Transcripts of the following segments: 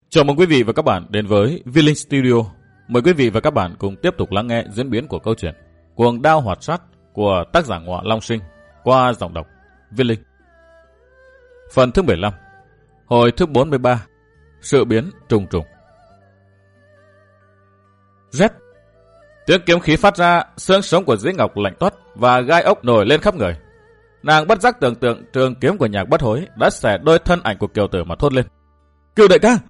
Chào mừng quý vị và các bạn đến với V-Link Studio. Mời quý vị và các bạn cùng tiếp tục lắng nghe diễn biến của câu chuyện Cuồng Đao Hoạt Sát của tác giả Ngọa Long Sinh qua giọng đọc V-Link. Phần thứ 15, hồi thứ 43, sự biến trùng trùng. Rét. Tiếng kiếm khí phát ra, xương sống của Dĩ Ngọc lạnh toát và gai ốc nổi lên khắp người. Nàng bất giác tưởng tượng trường kiếm của Nhạc Bất Hối đã xẻ đôi thân ảnh của Kiều Tử mà thốt lên: "Kiều đại ca!"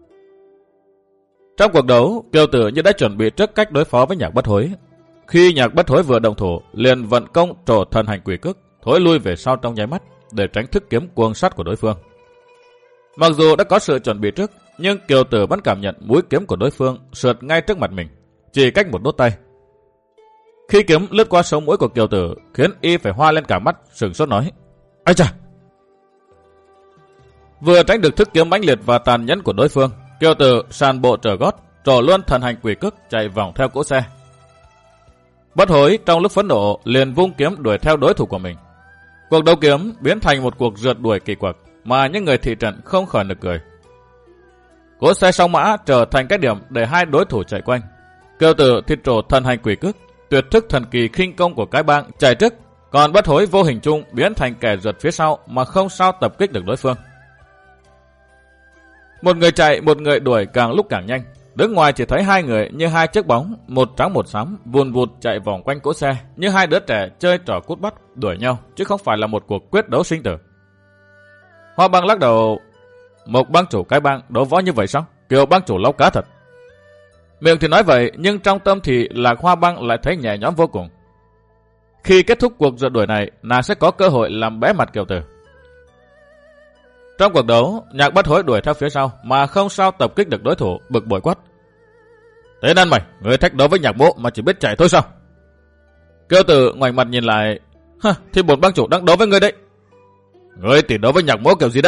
Trong cuộc đấu, Kiều Tử như đã chuẩn bị trước cách đối phó với Nhạc Bất Hối. Khi Nhạc Bất Hối vừa động thủ, liền vận công trổ thần hành quỷ cước, thối lui về sau trong nháy mắt để tránh thức kiếm cuồng sát của đối phương. Mặc dù đã có sự chuẩn bị trước, nhưng Kiều Tử vẫn cảm nhận mũi kiếm của đối phương sượt ngay trước mặt mình, chỉ cách một đốt tay. Khi kiếm lướt qua sống mũi của Kiều Tử, khiến y phải hoa lên cả mắt, sửng sốt nói: "Ây chà!" Vừa tránh được thức kiếm mãnh liệt và tàn nhẫn của đối phương, Kiều Tử sàn bộ trở gót, trổ luôn thần hành quỷ cước chạy vòng theo cỗ xe. Bất Hối trong lúc phẫn nộ liền vung kiếm đuổi theo đối thủ của mình. Cuộc đấu kiếm biến thành một cuộc rượt đuổi kỳ quặc mà những người thị trận không khỏi nực cười. Cỗ xe song mã trở thành cái điểm để hai đối thủ chạy quanh. Kiều Tử thì trổ thần hành quỷ cước, tuyệt thức thần kỳ khinh công của cái bang chạy trước, còn Bất Hối vô hình chung biến thành kẻ rượt phía sau mà không sao tập kích được đối phương. Một người chạy, một người đuổi càng lúc càng nhanh. Đứng ngoài chỉ thấy hai người như hai chiếc bóng, một trắng một xám, vùn vụt chạy vòng quanh cỗ xe, như hai đứa trẻ chơi trò cút bắt đuổi nhau, chứ không phải là một cuộc quyết đấu sinh tử. Hoa Bang lắc đầu: "Một bang chủ cái bang đấu võ như vậy sao? Kiểu bang chủ láu cá thật." Miệng thì nói vậy, nhưng trong tâm thì Lạc Hoa Bang lại thấy nhẹ nhõm vô cùng. Khi kết thúc cuộc rượt đuổi này, nàng sẽ có cơ hội làm bé mặt Kiều Tử. Trong cuộc đấu, Nhạc Bất Hối đuổi theo phía sau mà không sao tập kích được đối thủ, bực bội quát: "Thế nên mày, người thách đấu với Nhạc Mỗ mà chỉ biết chạy thôi sao?" Kiều Tử ngoảnh mặt nhìn lại: "Thì bổn bang chủ đang đấu với ngươi đấy." "Ngươi tỷ đấu với Nhạc Mỗ kiểu gì đó?"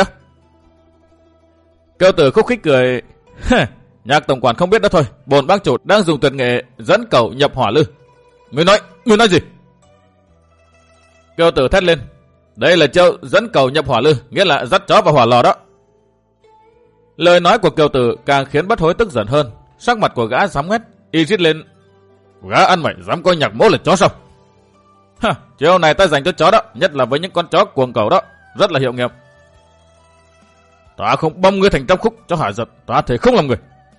Kiều Tử khúc khích cười: "Nhạc tổng quản không biết đó thôi, bổn bang chủ đang dùng tuyệt nghệ dẫn cẩu nhập hỏa lư." Ngươi nói gì?" Kiều Tử thét lên: "Đây là chiêu dẫn cẩu nhập hỏa lư, nghĩa là dắt chó vào hỏa lò đó." Lời nói của Kiều Tử càng khiến Bất Hối tức giận hơn, sắc mặt của gã xám ngoét, y rít lên: "Gã ăn mày dám coi Nhạc Mỗ là chó sao?" "Chiêu này ta dành cho chó đó, nhất là với những con chó cuồng cẩu đó, rất là hiệu nghiệm." "Ta không băm ngươi thành trăm khúc cho hả giận, ta thể không làm người."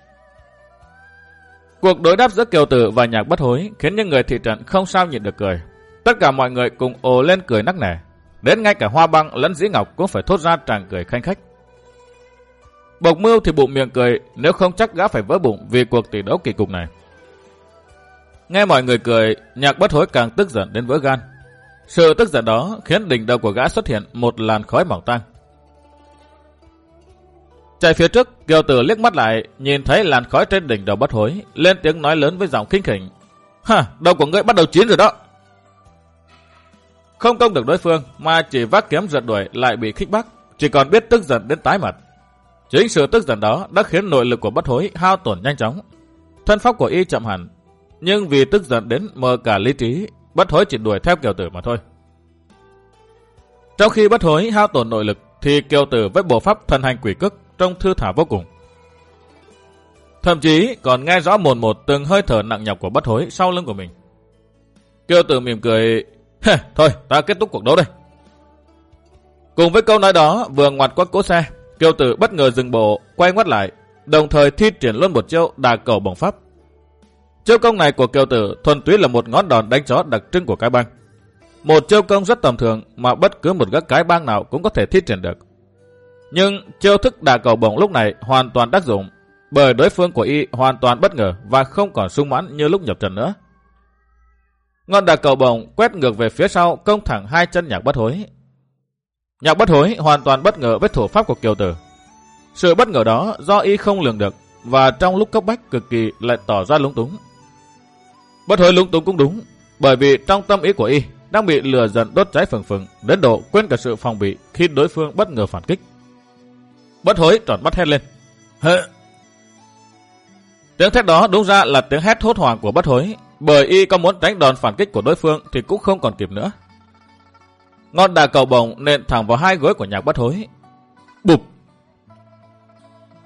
Cuộc đối đáp giữa Kiều Tử và Nhạc Bất Hối khiến những người thị trận không sao nhịn được cười. Tất cả mọi người cùng ồ lên cười nắc nẻ, đến ngay cả Hoa Bang lẫn Dĩ Ngọc cũng phải thốt ra tràng cười khanh khách. Bộc Mưu thì bụng miệng cười, nếu không chắc gã phải vỡ bụng vì cuộc tỷ đấu kỳ cục này. Nghe mọi người cười, Nhạc Bất Hối càng tức giận đến vỡ gan. Sự tức giận đó khiến đỉnh đầu của gã xuất hiện một làn khói mỏng tang. Chạy phía trước, Kiều Tử liếc mắt lại, nhìn thấy làn khói trên đỉnh đầu Bất Hối, lên tiếng nói lớn với giọng khinh khỉnh: "Đầu của ngươi bắt đầu chiến rồi đó." Không công được đối phương mà chỉ vác kiếm rượt đuổi lại bị khích bác, chỉ còn biết tức giận đến tái mặt. Chính sự tức giận đó đã khiến nội lực của Bất Hối hao tổn nhanh chóng. Thân pháp của y chậm hẳn, nhưng vì tức giận đến mờ cả lý trí, Bất Hối chỉ đuổi theo Kiều Tử mà thôi. Trong khi Bất Hối hao tổn nội lực thì Kiều Tử với bộ pháp thần hành quỷ cước trông thư thả vô cùng. Thậm chí còn nghe rõ mồn một từng hơi thở nặng nhọc của Bất Hối sau lưng của mình. Kiều Tử mỉm cười: "Thôi, ta kết thúc cuộc đấu đây." Cùng với câu nói đó, vừa ngoặt qua cỗ xe, Kiều Tử bất ngờ dừng bộ, quay ngoắt lại, đồng thời thi triển luôn một chiêu đà cầu bổng pháp. Chiêu công này của Kiều Tử thuần túy là một ngón đòn đánh chó đặc trưng của cái bang. Một chiêu công rất tầm thường mà bất cứ một gã cái bang nào cũng có thể thi triển được. Nhưng chiêu thức đà cầu bổng lúc này hoàn toàn tác dụng, bởi đối phương của y hoàn toàn bất ngờ và không còn sung mãn như lúc nhập trận nữa. Ngọn đà cầu bổng quét ngược về phía sau, công thẳng hai chân Nhạc Bất Hối. Nhạc Bất Hối hoàn toàn bất ngờ với thủ pháp của Kiều Tử. Sự bất ngờ đó do y không lường được, và trong lúc cấp bách cực kỳ lại tỏ ra lúng túng. Bất Hối lúng túng cũng đúng, bởi vì trong tâm ý của y đang bị lửa giận đốt cháy phừng phừng đến độ quên cả sự phòng bị khi đối phương bất ngờ phản kích. Bất Hối tròn mắt hét lên: "Hơ!" Tiếng thét đó đúng ra là tiếng hét hốt hoảng của Bất Hối, bởi y có muốn tránh đòn phản kích của đối phương thì cũng không còn kịp nữa. Ngọn đà cầu bổng nện thẳng vào hai gối của Nhạc Bất Hối. Bụp!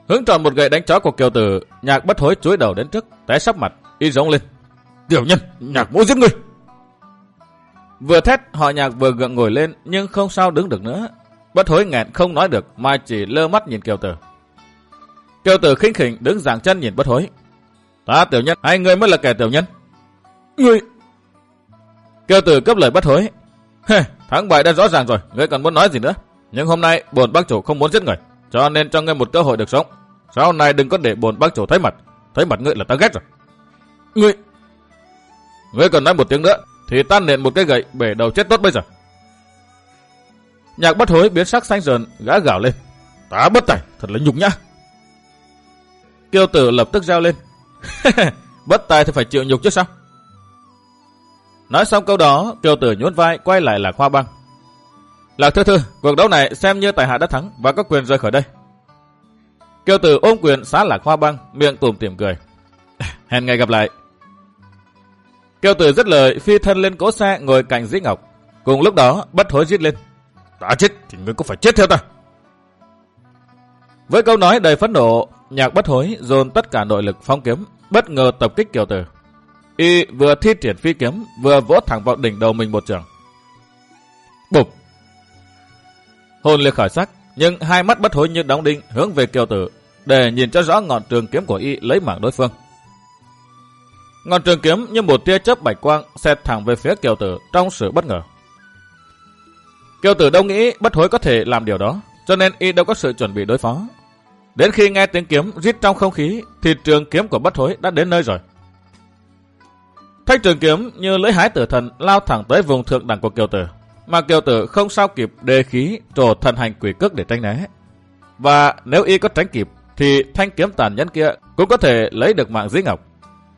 Hướng tròn một gậy đánh chó của Kiều Tử, Nhạc Bất Hối chúi đầu đến trước, té sắp mặt, y rống lên. Tiểu nhân, Nhạc mỗ giết ngươi. Vừa thét, họ Nhạc vừa gượng ngồi lên nhưng không sao đứng được nữa. Bất Hối nghẹn không nói được mà chỉ lơ mắt nhìn Kiều Tử. Kiều Tử khinh khỉnh đứng giằng chân nhìn Bất Hối. Ta tiểu nhân, hai người mới là kẻ tiểu nhân. Ngươi... Kiều Tử cướp lời Bất Hối. Thắng bại đã rõ ràng rồi, ngươi còn muốn nói gì nữa? Nhưng hôm nay bổn bác chủ không muốn giết người, cho nên cho ngươi một cơ hội được sống. Sau này đừng có để bổn bác chủ thấy mặt ngươi là ta ghét rồi. Ngươi còn nói một tiếng nữa thì ta nện một cái gậy bể đầu chết tốt bây giờ. Nhạc Bất Hối biến sắc xanh dần, gã gào lên. Ta bất tài, thật là nhục nhã. Kiều Tử lập tức reo lên. Bất tài thì phải chịu nhục chứ sao? Nói xong câu đó, Kiều Tử nhún vai quay lại Lạc Hoa Bang. Lạc Thư Thư, cuộc đấu này xem như tại hạ đã thắng và có quyền rời khỏi đây. Kiều Tử ôm quyền xá Lạc Hoa Bang, miệng tủm tỉm cười. Hẹn ngày gặp lại. Kiều Tử dứt lời phi thân lên cỗ xe ngồi cạnh Dĩ Ngọc. Cùng lúc đó Bất Hối rít lên. Ta chết thì ngươi cũng phải chết theo ta. Với câu nói đầy phẫn nộ, Nhạc Bất Hối dồn tất cả nội lực phóng kiếm, bất ngờ tập kích Kiều Tử. Y vừa thi triển phi kiếm, vừa vỗ thẳng vào đỉnh đầu mình một trường. Bụp! Hồn liệt khởi sắc, nhưng hai mắt Bất Hối như đóng đinh hướng về Kiều Tử để nhìn cho rõ ngọn trường kiếm của y lấy mạng đối phương. Ngọn trường kiếm như một tia chớp bạch quang xẹt thẳng về phía Kiều Tử trong sự bất ngờ. Kiều Tử đâu nghĩ Bất Hối có thể làm điều đó, cho nên y đâu có sự chuẩn bị đối phó. Đến khi nghe tiếng kiếm rít trong không khí thì trường kiếm của Bất Hối đã đến nơi rồi. Thanh trường kiếm như lưỡi hái tử thần lao thẳng tới vùng thượng đẳng của Kiều Tử, mà Kiều Tử không sao kịp đề khí trổ thần hành quỷ cước để tránh né. Và nếu y có tránh kịp thì thanh kiếm tàn nhẫn kia cũng có thể lấy được mạng Dĩ Ngọc.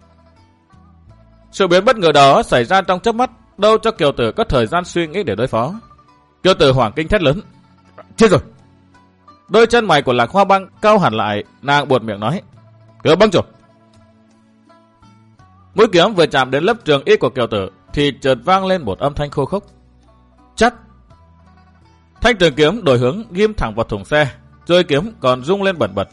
Sự biến bất ngờ đó xảy ra trong chớp mắt, đâu cho Kiều Tử có thời gian suy nghĩ để đối phó. Kiều Tử hoảng kinh thét lớn. Chết rồi! Đôi chân mày của Lạc Hoa Bang cau hẳn lại, nàng buột miệng nói. Kiều bang chủ! Mũi kiếm vừa chạm đến lớp trường y của Kiều Tử thì chợt vang lên một âm thanh khô khốc. Chắt! Thanh trường kiếm đổi hướng ghim thẳng vào thùng xe, trôi kiếm còn rung lên bẩn bật.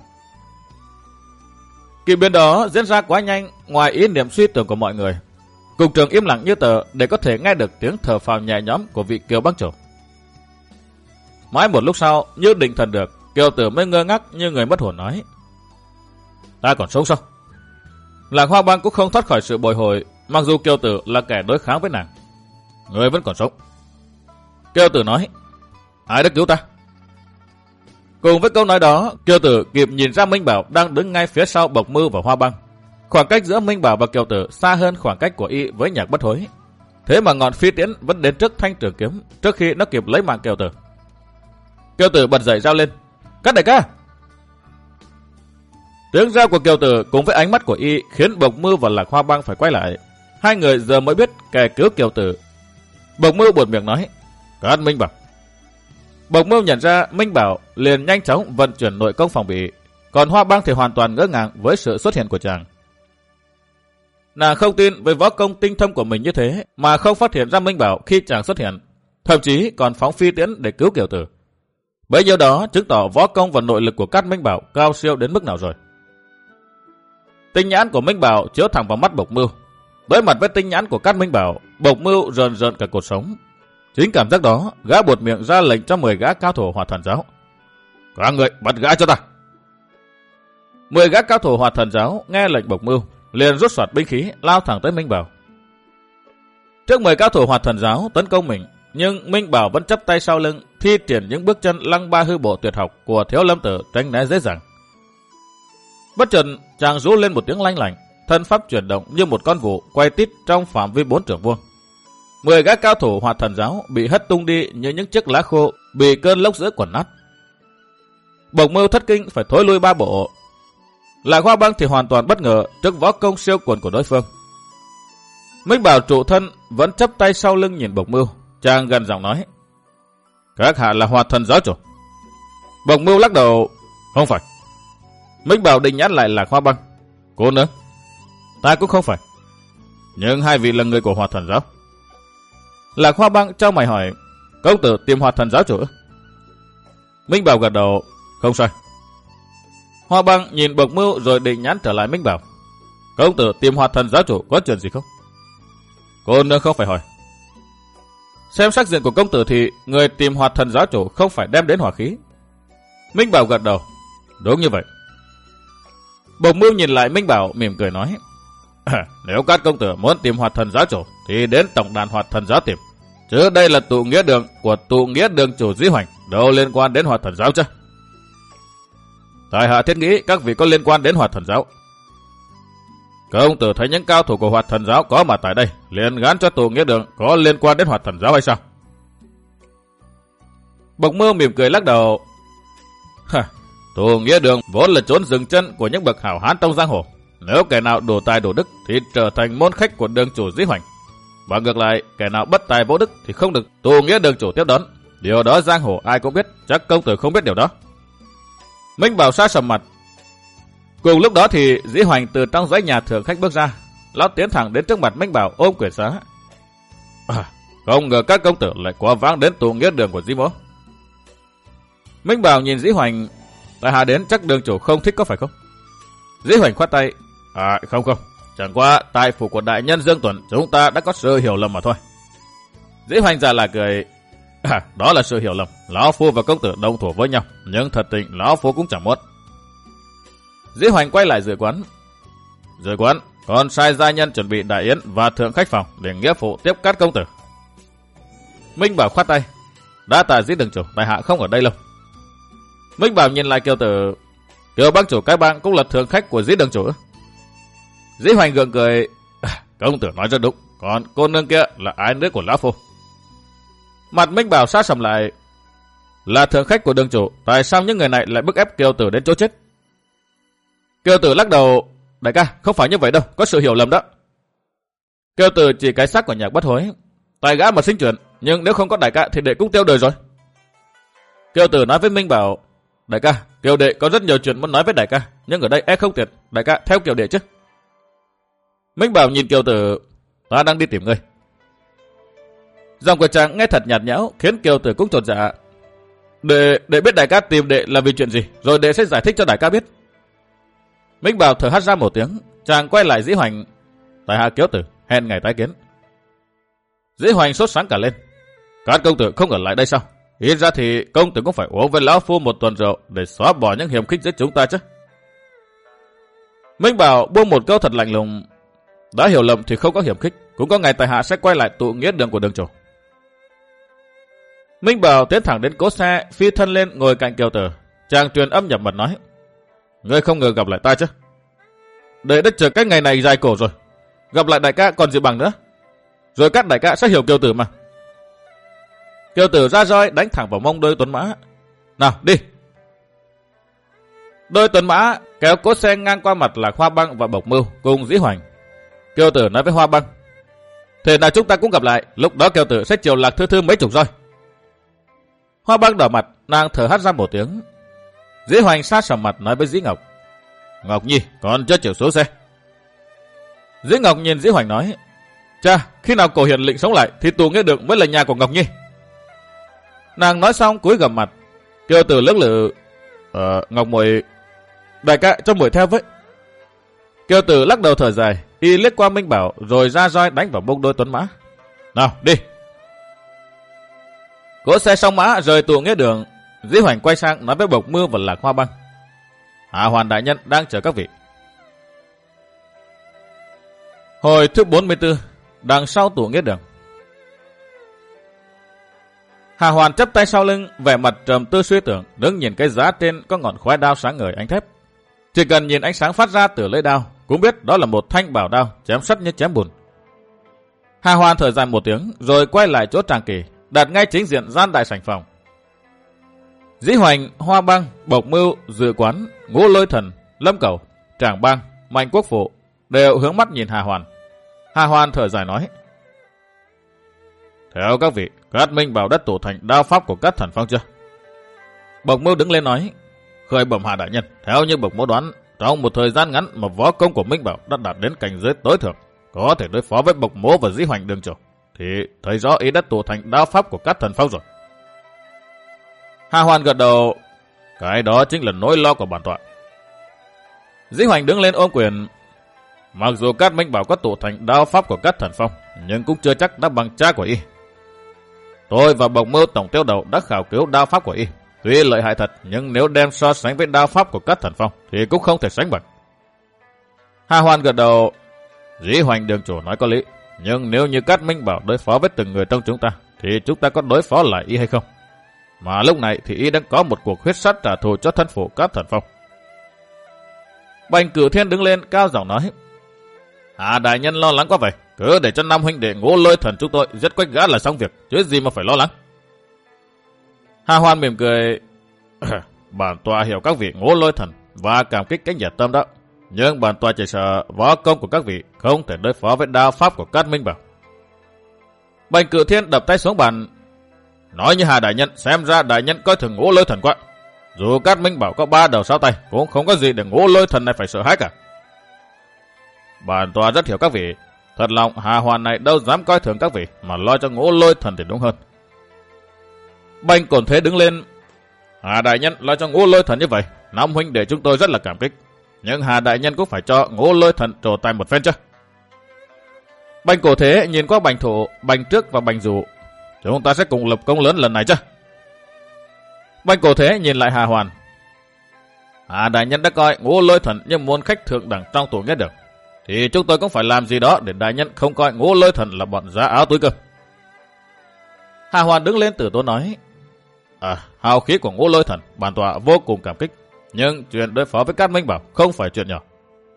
Kỳ biến đó diễn ra quá nhanh, ngoài ý niệm suy tưởng của mọi người. Cục trưởng im lặng như tờ để có thể nghe được tiếng thở phào nhẹ nhõm của vị Kiều bang chủ. Mãi một lúc sau, như định thần được, Kiều Tử mới ngơ ngác như người mất hồn nói. Ta còn sống sao? Lạc Hoa Bang cũng không thoát khỏi sự bồi hồi, mặc dù Kiều Tử là kẻ đối kháng với nàng. Người vẫn còn sống. Kiều Tử nói. Ai đã cứu ta? Cùng với câu nói đó, Kiều Tử kịp nhìn ra Minh Bảo đang đứng ngay phía sau Bộc Mưu và Hoa Bang. Khoảng cách giữa Minh Bảo và Kiều Tử xa hơn khoảng cách của y với Nhạc Bất Hối. Thế mà ngọn phi tiễn vẫn đến trước thanh trường kiếm trước khi nó kịp lấy mạng Kiều Tử. Kiều Tử bật dậy rao lên. Các đại ca! Tiếng rao của Kiều Tử cùng với ánh mắt của y khiến Bộc Mưu và Lạc Hoa Bang phải quay lại. Hai người giờ mới biết kẻ cứu Kiều Tử. Bộc Mưu buột miệng nói. Các Minh Bảo! Bộc Mưu nhận ra Minh Bảo liền nhanh chóng vận chuyển nội công phòng bị, còn Hoa Bang thì hoàn toàn ngỡ ngàng với sự xuất hiện của chàng. Nàng không tin với võ công tinh thâm của mình như thế mà không phát hiện ra Minh Bảo khi chàng xuất hiện, thậm chí còn phóng phi tiễn để cứu Kiều Tử. Bấy nhiêu đó chứng tỏ võ công và nội lực của các Minh Bảo cao siêu đến mức nào rồi. Tinh nhãn của Minh Bảo chiếu thẳng vào mắt Bộc Mưu. Đối mặt với tinh nhãn của các Minh Bảo, Bộc Mưu rờn rợn cả cột sống. Chính cảm giác đó, gã buột miệng ra lệnh cho 10 gã cao thủ Hỏa Thần Giáo. Các người bắt gã cho ta. 10 gã cao thủ Hỏa Thần Giáo nghe lệnh Bộc Mưu, liền rút soạt binh khí lao thẳng tới Minh Bảo. Trước 10 cao thủ Hỏa Thần Giáo tấn công mình, nhưng Minh Bảo vẫn chắp tay sau lưng, thi triển những bước chân lăng ba hư bộ tuyệt học của Thiếu Lâm Tử tránh né dễ dàng. Bất chợt chàng rú lên một tiếng lanh lảnh, thân pháp chuyển động như một con vụ quay tít trong phạm vi 4 trượng vuông. 10 gã cao thủ Hỏa Thần Giáo bị hất tung đi như những chiếc lá khô bị cơn lốc dữ quần nát. Bộc Mưu thất kinh phải thối lui 3 bộ. Lạc Hoa Bang thì hoàn toàn bất ngờ trước võ công siêu quần của đối phương. Minh Bảo trụ thân vẫn chắp tay sau lưng nhìn Bộc Mưu, chàng gần giọng nói. Các hạ là Hỏa Thần Giáo chủ? Bộc Mưu lắc đầu. Không phải. Minh Bảo định nhắc lại Lạc Hoa Bang. Cô nữa? Ta cũng không phải. Nhưng hai vị là người của Hỏa Thần Giáo. Lạc Hoa Bang trao mày hỏi. Công tử tìm Hỏa Thần Giáo chủ? Minh Bảo gật đầu. Không sai. Hoa Băng nhìn Bộc Mưu rồi định nhắn trở lại Minh Bảo. Công tử tìm Hoạt Thần giáo chủ có chuyện gì không? Cô nương không phải hỏi. Xem sắc diện của công tử thì người tìm Hoạt Thần giáo chủ không phải đem đến hỏa khí. Minh Bảo gật đầu. Đúng như vậy. Bộc Mưu nhìn lại Minh Bảo mỉm cười nói. Nếu các công tử muốn tìm Hoạt Thần giáo chủ thì đến tổng đàn Hoạt Thần giáo tìm. Chứ đây là tụ nghĩa đường của tụ nghĩa đường chủ Dĩ Hoành, đâu liên quan đến Hoạt Thần giáo chứ? Tại hạ thiết nghĩ các vị có liên quan đến Hoạt Thần giáo. Công tử thấy những cao thủ của Hoạt Thần giáo có mặt tại đây, liền gán cho tụ nghĩa đường có liên quan đến Hoạt Thần giáo hay sao? Bộc Mưu mỉm cười lắc đầu. Tụ nghĩa đường vốn là chốn dừng chân của những bậc hảo hán trong giang hồ. Nếu kẻ nào đủ tài đủ đức thì trở thành môn khách của đường chủ Dĩ Hoành. Và ngược lại, kẻ nào bất tài vô đức thì không được tụ nghĩa đường chủ tiếp đón. Điều đó giang hồ ai cũng biết, chắc công tử không biết điều đó. Minh Bảo sa sầm mặt. Cùng lúc đó thì Dĩ Hoành từ trong dãy nhà thượng khách bước ra. Lão tiến thẳng đến trước mặt Minh Bảo ôm quyển xá. Không ngờ các công tử lại quá vãng đến tụ nghĩa đường của Dĩ Mỗ. Minh Bảo nhìn Dĩ Hoành. Tại hạ đến chắc đường chủ không thích có phải không? Dĩ Hoành khoát tay. Không. Chẳng qua tại phủ của đại nhân Dương Tuần chúng ta đã có sự hiểu lầm mà thôi. Dĩ Hoành già là cười. Đó là sự hiểu lầm. Lão phu và công tử đồng thủ với nhau, nhưng thật tình lão phu cũng chẳng muốn. Dĩ Hoành quay lại dưới quán. Dưới quán còn sai gia nhân chuẩn bị đại yến và thượng khách phòng để nghĩa phụ tiếp các công tử. Minh Bảo khoát tay. Đã tạ Dĩ đường chủ, tại hạ không ở đây lâu. Minh Bảo nhìn lại Kiều tử. Kiều bang chủ cái bang cũng là thượng khách của Dĩ đường chủ. Dĩ Hoành gượng cười. Công tử nói rất đúng, còn cô nương kia là ái nữ của lão phu. Mặt Minh Bảo sát sầm lại. Là thượng khách của đường chủ, tại sao những người này lại bức ép Kiều tử đến chỗ chết? Kiều tử lắc đầu. Đại ca, không phải như vậy đâu, có sự hiểu lầm đó. Kiều tử chỉ cái xác của Nhạc Bất Hối. Tài gã mà sinh chuyển, nhưng nếu không có đại ca thì đệ cũng tiêu đời rồi. Kiều tử nói với Minh Bảo. Đại ca, Kiều đệ có rất nhiều chuyện muốn nói với đại ca, nhưng ở đây e không tiện, đại ca theo Kiều đệ chứ. Minh Bảo nhìn Kiều tử. Ta đang đi tìm ngươi. Giọng của chàng nghe thật nhạt nhẽo khiến Kiều tử cũng chột dạ. Đệ biết đại ca tìm đệ là vì chuyện gì, rồi đệ sẽ giải thích cho đại ca biết. Minh Bảo thở hắt ra một tiếng, chàng quay lại Dĩ Hoành. Tại hạ Kiều tử, hẹn ngày tái kiến. Dĩ Hoành sốt sáng cả lên. Các công tử không ở lại đây sao? Ít ra thì công tử cũng phải uống với lão phu một tuần rượu để xóa bỏ những hiểm khích giữa chúng ta chứ. Minh Bảo buông một câu thật lạnh lùng. Đã hiểu lầm thì không có hiểm khích, cũng có ngày tại hạ sẽ quay lại tụ nghĩa đường của đường chủ. Minh Bảo tiến thẳng đến cỗ xe, phi thân lên ngồi cạnh Kiều tử. Chàng truyền âm nhập mật nói. Ngươi không ngờ gặp lại ta chứ? Đệ đã chờ cái ngày này dài cổ rồi. Gặp lại đại ca còn gì bằng nữa. Rồi các đại ca sẽ hiểu Kiều tử mà. Kiều tử ra roi đánh thẳng vào mông đôi tuấn mã. Nào đi. Đôi tuấn mã kéo cỗ xe ngang qua mặt là Hoa Băng và Bộc Mưu cùng Dĩ Hoành. Kiều tử nói với Hoa Băng. Thế nào chúng ta cũng gặp lại, lúc đó Kiều tử sẽ chiều lạc thư mấy chục roi. Hoa Băng đỏ mặt, nàng thở hắt ra một tiếng. Dĩ Hoành sát sầm mặt nói với Dĩ Ngọc. Ngọc Nhi còn chưa chịu xuống xe. Dĩ Ngọc nhìn Dĩ Hoành nói. Cha, khi nào cổ hiền lĩnh sống lại thì tụ nghĩa đường mới là nhà của Ngọc Nhi. Nàng nói xong cúi gằm mặt. Kiều tử lưỡng lự. Ngọc muội, đại ca cho muội theo với. Kiều tử lắc đầu thở dài, y liếc qua Minh Bảo rồi ra roi đánh vào mông đôi tuấn mã. Nào đi. Cỗ xe song mã rời tụ nghĩa đường. Dĩ Hoành quay sang nói với Bộc Mưu và Lạc Hoa Băng. Hạ Hoàn đại nhân đang chờ các vị. Hồi thứ 44, đằng sau tụ nghĩa đường. Hạ Hoàn chắp tay sau lưng, vẻ mặt trầm tư suy tưởng, đứng nhìn cái giá trên có ngọn khói đao sáng ngời ánh thép. Chỉ cần nhìn ánh sáng phát ra từ lưỡi đao, cũng biết đó là một thanh bảo đao chém sắt như chém bùn. Hạ Hoàn thở dài một tiếng, rồi quay lại chỗ Tràng Kỳ, đặt ngay chính diện gian đại sảnh phòng. Dĩ Hoành, Hoa Băng, Bộc Mưu, Dự Quán, Ngũ Lôi Thần, Lâm Cẩu, Tràng Bang, Mạnh Quốc Phụ đều hướng mắt nhìn Hạ Hoàn. Hạ Hoàn thở dài nói. Theo các vị, Cát Minh Bảo đã tụ thành đao pháp của các thần phong chưa? Bộc Mưu đứng lên nói. Khởi bẩm Hạ đại nhân, theo như Bộc Mưu đoán, trong một thời gian ngắn mà võ công của Minh Bảo đã đạt đến cảnh giới tối thượng, có thể đối phó với Bộc Mưu và Dĩ Hoành đường chủ, thì thấy rõ ý đã tụ thành đao pháp của các thần phong rồi. Hạ Hoàn gật đầu. Cái đó chính là nỗi lo của bản tọa. Dĩ Hoành đứng lên ôm quyền. Mặc dù Cát Minh Bảo có tụ thành đao pháp của Cát Thần Phong, nhưng cũng chưa chắc đã bằng cha của y. Tôi và Bộc Mưu tổng tiêu đầu đã khảo cứu đao pháp của y. Tuy lợi hại thật, nhưng nếu đem so sánh với đao pháp của Cát Thần Phong thì cũng không thể sánh bằng. Hà Hoan gật đầu. Dĩ Hoành đường chủ nói có lý, nhưng nếu như Cát Minh Bảo đối phó với từng người trong chúng ta, thì chúng ta có đối phó lại y hay không? Mà lúc này thì y đang có một cuộc huyết sát trả thù cho thân phụ Cát Thần Phong. Bành Cửu Thiên đứng lên cao giọng nói. Hà đại nhân lo lắng quá vậy, cứ để cho năm huynh đệ Ngũ Lôi Thần chúng tôi giết quách gã là xong việc, chứ gì mà phải lo lắng. Hà Hoan mỉm cười. Bản tọa hiểu các vị Ngũ Lôi Thần và cảm kích cái nhiệt tâm đó, nhưng bản tọa chỉ sợ võ công của các vị không thể đối phó với đao pháp của Cát Minh Bảo. Bành Cửu Thiên đập tay xuống bàn. Nói như Hà đại nhân, xem ra đại nhân coi thường Ngũ Lôi Thần quá. Dù Cát Minh Bảo có 3 đầu 6 tay, cũng không có gì để Ngũ Lôi Thần này phải sợ hãi cả. Bản tọa rất hiểu các vị. Thật lòng Hà Hoàn này đâu dám coi thường các vị, mà lo cho Ngũ Lôi Thần thì đúng hơn. Bành Cổn Thế đứng lên. Hà đại nhân lo cho Ngũ Lôi Thần như vậy, năm huynh đệ chúng tôi rất là cảm kích. Nhưng Hà đại nhân cũng phải cho Ngũ Lôi Thần trổ tài một phen chứ. Bành Cổ Thế nhìn qua Bành Thủ, Bành Trước và Bành Dụ. Chúng ta sẽ cùng lập công lớn lần này chứ. Bành Cổ Thế nhìn lại Hà Hoàn. Hà đại nhân đã coi Ngũ Lôi Thần như môn khách thượng đẳng trong tủ nghĩa được, thì chúng tôi cũng phải làm gì đó để đại nhân không coi Ngũ Lôi Thần là bọn giá áo túi cơ. Hà Hoàn đứng lên từ tốn nói. Hào khí của Ngũ Lôi Thần bản tọa vô cùng cảm kích, nhưng chuyện đối phó với Cát Minh Bảo không phải chuyện nhỏ.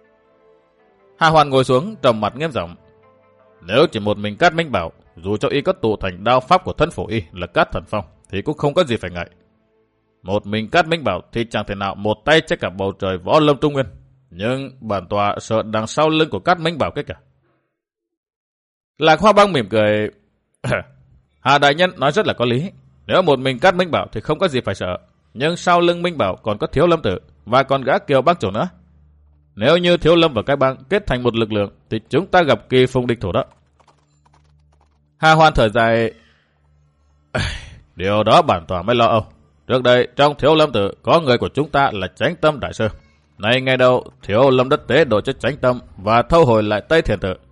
Hà Hoàn ngồi xuống trầm mặt nghiêm giọng. Nếu chỉ một mình Cát Minh Bảo, dù cho y có tụ thành đao pháp của thân phụ y là Cát Thần Phong, thì cũng không có gì phải ngại. Một mình Cát Minh Bảo thì chẳng thể nào một tay che cả bầu trời võ lâm Trung Nguyên, nhưng bản tọa sợ đằng sau lưng của Cát Minh Bảo cái cả. Lạc Hoa Băng mỉm cười. Hà đại nhân nói rất là có lý. Nếu một mình Cát Minh Bảo thì không có gì phải sợ, nhưng sau lưng Minh Bảo còn có Thiếu Lâm Tử và còn gã Kiều Bang chủ nữa. Nếu như Thiếu Lâm và cái bang kết thành một lực lượng thì chúng ta gặp kỳ phùng địch thủ đó. Hà Hoan thở dài. Điều đó bản tọa mới lo âu. Trước đây trong Thiếu Lâm Tử có người của chúng ta là Chánh Tâm đại sư. Nay ngày đầu Thiếu Lâm đất tế đổi cho Chánh Tâm và thâu hồi lại Tây Thiền Tự.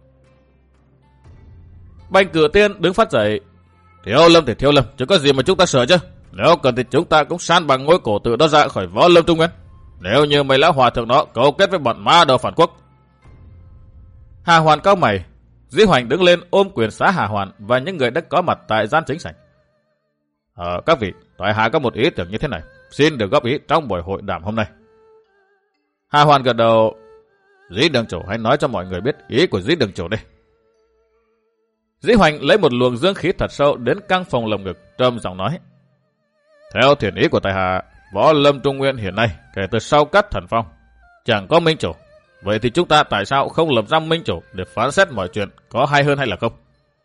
Bành Cửu Tiên đứng phát dậy. Thiếu Lâm thì Thiếu Lâm, chứ có gì mà chúng ta sợ chứ. Nếu cần thì chúng ta cũng san bằng ngôi cổ tự đó ra khỏi võ lâm Trung Nguyên. Nếu như mấy lão hòa thượng đó cấu kết với bọn ma đầu phản quốc. Hà Hoàn cau mày. Dĩ Hoành đứng lên ôm quyền xá Hà Hoàn và những người đã có mặt tại gian chính sảnh. Các vị, tại hạ có một ý tưởng như thế này, xin được góp ý trong buổi hội đàm hôm nay. Hà Hoàn gật đầu. Dĩ đường chủ hãy nói cho mọi người biết ý của dĩ đường chủ đây. Dĩ Hoành lấy một luồng dương khí thật sâu đến căng phòng lồng ngực, trầm giọng nói. Theo thiền ý của tại hạ, võ lâm Trung Nguyên hiện nay kể từ sau Cát Thần Phong chẳng có minh chủ. Vậy thì chúng ta tại sao không lập ra minh chủ để phán xét mọi chuyện có hay hơn hay là không?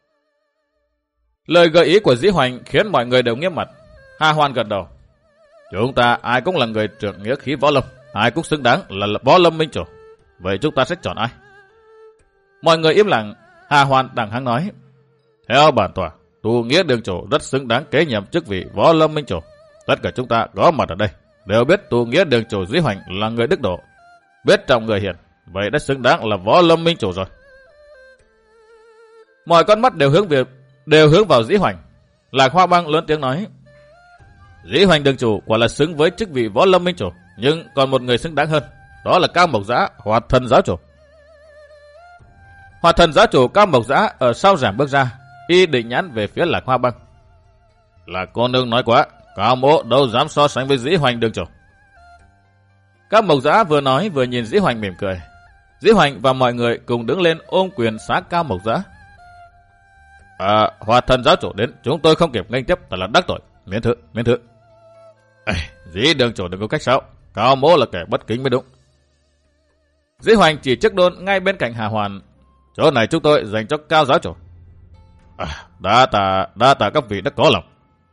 Lời gợi ý của Dĩ Hoành khiến mọi người đều nghiêm mặt. Hà Hoan gật đầu. Chúng ta ai cũng là người trưởng nghĩa khí võ lâm, ai cũng xứng đáng là võ lâm minh chủ. Vậy chúng ta sẽ chọn ai? Mọi người im lặng. Hà Hoan đằng hăng nói. Theo bản tọa, Tu Nghĩa đường chủ rất xứng đáng kế nhiệm chức vị võ lâm minh chủ. Tất cả chúng ta có mặt ở đây đều biết Tu Nghĩa đường chủ Dĩ Hoành là người đức độ, biết trọng người hiền, vậy đã xứng đáng là võ lâm minh chủ rồi. Mọi con mắt đều hướng vào Dĩ Hoành. Lạc Hoa Băng lớn tiếng nói. Dĩ Hoành đường chủ quả là xứng với chức vị võ lâm minh chủ, nhưng còn một người xứng đáng hơn, đó là Cao Mộc Dã, Hoạt Thần giáo chủ. Hoạt Thần giáo chủ Cao Mộc Dã ở sau rèm bước ra, y định nhãn về phía Lạc Hoa Băng. Là cô nương nói quá, Cao mỗ đâu dám so sánh với Dĩ Hoành đường chủ. Cao Mộc Dã vừa nói vừa nhìn Dĩ Hoành mỉm cười. Dĩ Hoành và mọi người cùng đứng lên ôm quyền xá Cao Mộc Dã. Hoạt Thần giáo chủ đến, chúng tôi không kịp nghênh tiếp, thật là đắc tội. Miễn thử. Dĩ đường chủ đừng có cách sáo, Cao mỗ là kẻ bất kính mới đúng. Dĩ Hoành chỉ chiếc đôn ngay bên cạnh Hà Hoàn. Chỗ này chúng tôi dành cho Cao giáo chủ. Đa tạ các vị đã có lòng.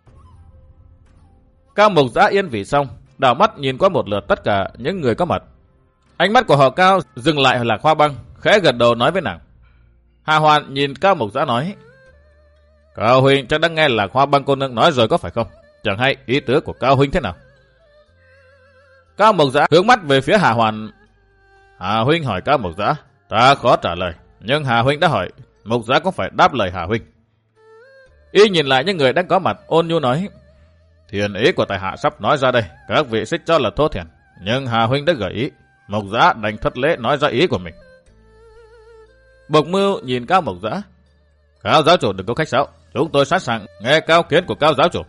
Cao Mộc Dã yên vị xong, đảo mắt nhìn qua một lượt tất cả những người có mặt. Ánh mắt của họ Cao dừng lại ở Lạc Hoa Băng, khẽ gật đầu nói với nàng. Hà Hoàn nhìn Cao Mộc Dã nói. Cao huynh chắc đã nghe Lạc Hoa Băng cô nương nói rồi có phải không? Chẳng hay ý tứ của Cao huynh thế nào? Cao Mộc Dã hướng mắt về phía Hà Hoàn. Hà huynh hỏi Cao Mộc Dã, ta khó trả lời, nhưng Hà huynh đã hỏi, Mộc Dã cũng phải đáp lời Hà huynh. Y nhìn lại những người đang có mặt, ôn nhu nói, thiền ý của tại hạ sắp nói ra đây, các vị sẽ cho là thô thiển, nhưng Hà huynh đã gợi ý, Mộc Dã đành thất lễ nói ra ý của mình. Bộc Mưu nhìn Cao Mộc Dã, Cao giáo chủ đừng có khách sáo, chúng tôi sẵn sàng nghe cao kiến của Cao giáo chủ.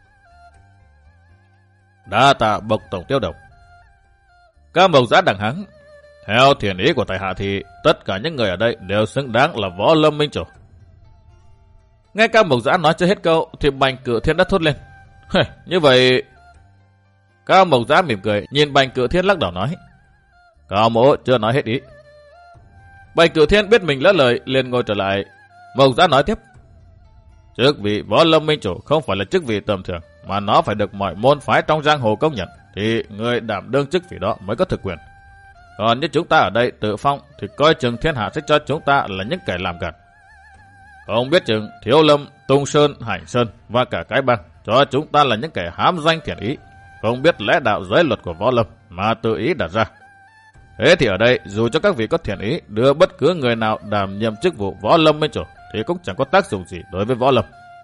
Đa tạ Bộc tổng tiêu đầu. Cao Mộc Dã đằng hắng, theo thiền ý của tại hạ thì tất cả những người ở đây đều xứng đáng là Võ Lâm minh chủ. Nghe Cao Mộc Dã nói chưa hết câu thì Bành Cự Thiên đã thốt lên. Như vậy... Cao Mộc Dã mỉm cười nhìn Bành Cự Thiên lắc đầu nói, Cao mỗ chưa nói hết ý. Bành Cự Thiên biết mình lỡ lời liền ngồi trở lại. Mộc Dã nói tiếp, chức vị Võ Lâm minh chủ không phải là chức vị tầm thường, mà nó phải được mọi môn phái trong giang hồ công nhận, thì người đảm đương chức vị đó mới có thực quyền. Còn như chúng ta ở đây tự phong thì coi chừng thiên hạ sẽ cho chúng ta là những kẻ làm gạt. Không biết chừng Thiếu Lâm, Tung Sơn, Hành Sơn và cả cái bang cho chúng ta là những kẻ hám danh thiện ý, không biết lẽ đạo giới luật của Võ Lâm mà tự ý đặt ra. Thế thì ở đây dù cho các vị có thiện ý đưa bất cứ người nào đảm nhiệm chức vụ Võ Lâm minh chủ thì cũng chẳng có tác dụng gì đối với Võ Lâm.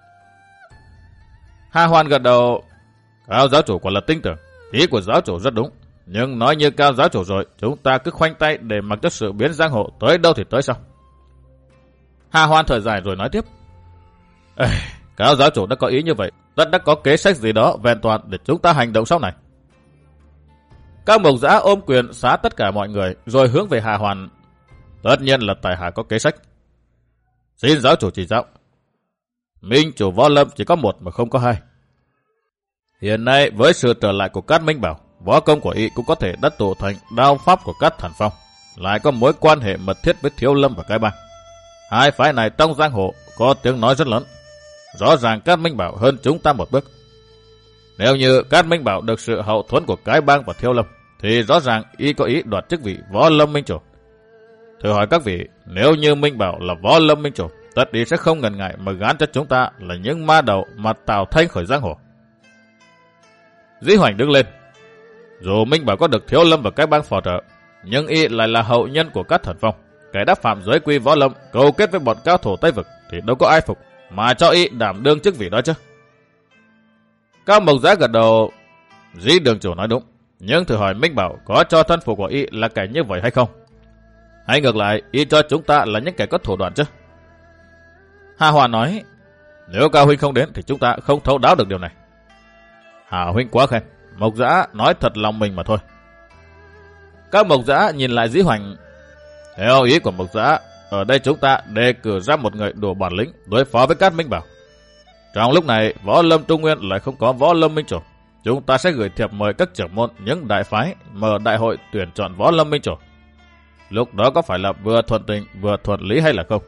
Hà Hoan gật đầu, Cao giáo chủ quả là tinh tưởng, ý của giáo chủ rất đúng. Nhưng nói như Cao giáo chủ rồi, chúng ta cứ khoanh tay để mặc cho sự biến giang hồ tới đâu thì tới sao. Hà Hoan thở dài rồi nói tiếp, Cao giáo chủ đã có ý như vậy, tất đã có kế sách gì đó vẹn toàn để chúng ta hành động sau này. Cao Mộc Dã ôm quyền xá tất cả mọi người rồi hướng về Hà Hoan, tất nhiên là tại hạ có kế sách. Xin giáo chủ chỉ giáo. Minh chủ Võ Lâm chỉ có một mà không có hai. Hiện nay với sự trở lại của Cát Minh Bảo, võ công của y cũng có thể đã tụ thành đao pháp của Cát Thần Phong, lại có mối quan hệ mật thiết với Thiếu Lâm và cái bang. Hai phái này trong giang hồ có tiếng nói rất lớn. Rõ ràng Cát Minh Bảo hơn chúng ta một bước. Nếu như Cát Minh Bảo được sự hậu thuẫn của cái bang và Thiếu Lâm, thì rõ ràng y có ý đoạt chức vị Võ Lâm minh chủ. Thử hỏi các vị, nếu như Minh Bảo là Võ Lâm minh chủ, tất y sẽ không ngần ngại mà gán cho chúng ta là những ma đầu mà tạo thanh khỏi giang hồ. Dĩ Hoành đứng lên. Dù Minh Bảo có được Thiếu Lâm và cái bang phò trợ, nhưng y lại là hậu nhân của Cát Thần Phong, kẻ đã phạm giới quy Võ Lâm, câu kết với bọn cao thủ Tây Vực thì đâu có ai phục mà cho y đảm đương chức vị đó chứ. Cao Mộc Dã gật đầu, Dĩ đường chủ nói đúng, nhưng thử hỏi Minh Bảo có cho thân phụ của y là kẻ như vậy hay không? Hay ngược lại, y cho chúng ta là những kẻ có thủ đoạn chứ? Hà Hoan nói, nếu Cao huynh không đến thì chúng ta không thấu đáo được điều này. Hà huynh quá khen, Mộc Dã nói thật lòng mình mà thôi. Cao Mộc Dã nhìn lại Dĩ Hoành, theo ý của Mộc Dã, ở đây chúng ta đề cử ra một người đủ bản lĩnh đối phó với Cát Minh Bảo. Trong lúc này, Võ Lâm Trung Nguyên lại không có Võ Lâm minh chủ, chúng ta sẽ gửi thiệp mời các trưởng môn những đại phái mở đại hội tuyển chọn Võ Lâm minh chủ. Lúc đó có phải là vừa thuận tình vừa thuận lý hay là không?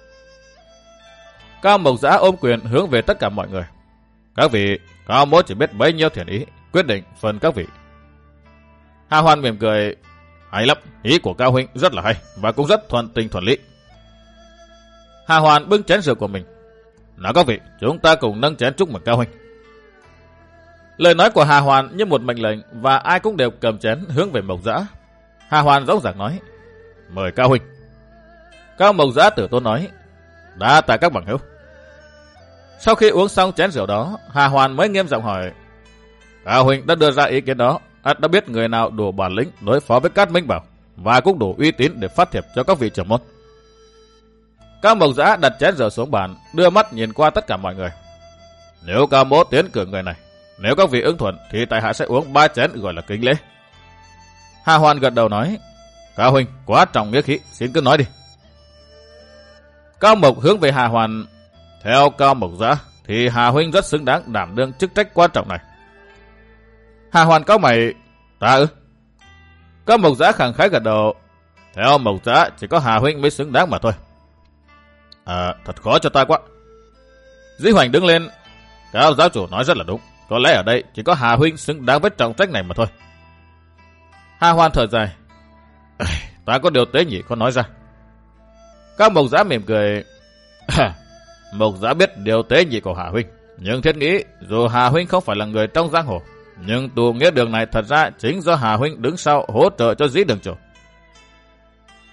Cao Mộc Dã ôm quyền hướng về tất cả mọi người. Các vị, Cao mỗ chỉ biết bấy nhiêu thiện ý, quyết định phần các vị. Hà Hoan mỉm cười, hay lắm, ý của Cao huynh rất là hay và cũng rất thuận tình thuận lý. Hà Hoan bưng chén rượu của mình. Nào các vị, chúng ta cùng nâng chén chúc mừng Cao huynh. Lời nói của Hà Hoan như một mệnh lệnh và ai cũng đều cầm chén hướng về Mộc Dã. Hà Hoan dõng dạc nói, mời Cao huynh. Cao Mộc Dã tử tốn nói, đa tạ các bằng hữu. Sau khi uống xong chén rượu đó, Hà Hoan mới nghiêm giọng hỏi, Cao huynh đã đưa ra ý kiến đó, đã biết người nào đủ bản lĩnh đối phó với Cát Minh Bảo và cũng đủ uy tín để phát thiệp cho các vị trưởng môn. Cao Mộc Dã đặt chén rượu xuống bàn, đưa mắt nhìn qua tất cả mọi người. Nếu Cao mỗ tiến cử người này, nếu các vị ứng thuận thì tại hạ sẽ uống 3 chén gọi là kính lễ. Hà Hoan gật đầu nói, Cao huynh quá trọng nghĩa khí, xin cứ nói đi. Cao Mộc hướng về Hà Hoan, theo Cao Mộc Dã thì Hà huynh rất xứng đáng đảm đương chức trách quan trọng này. Hà Hoan cau mày, ta ư? Cao Mộc Dã khẳng khái gật đầu, theo Mộc Dã chỉ có Hà huynh mới xứng đáng mà thôi. Thật khó cho ta quá. Dĩ Hoành đứng lên, Cao giáo chủ nói rất là đúng, có lẽ ở đây chỉ có Hà huynh xứng đáng với trọng trách này mà thôi. Hà Hoan thở dài, ta có điều tế nhị có nói ra. Cao Mộc Dã mỉm cười, Mộc Dã biết điều tế nhị của Hà huynh, nhưng thiết nghĩ dù Hà huynh không phải là người trong giang hồ, nhưng tù nghĩa đường này thật ra chính do Hà huynh đứng sau hỗ trợ cho Dĩ đường chủ.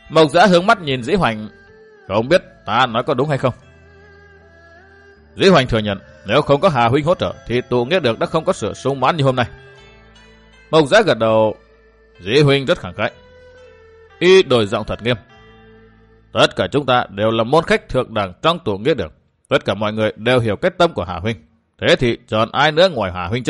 Mộc Dã hướng mắt nhìn Dĩ Hoành, không biết ta nói có đúng hay không. Dĩ Hoành thừa nhận, nếu không có Hà huynh hỗ trợ thì tụ nghĩa đường đã không có sự sung mãn như hôm nay. Mộc Dã gật đầu, Dĩ huynh rất khẳng khái. Y đổi giọng thật nghiêm. Tất cả chúng ta đều là môn khách thượng đẳng trong tụ nghĩa đường. Tất cả mọi người đều hiểu cái tâm của Hà huynh. Thế thì chọn ai nữa ngoài Hà huynh chứ?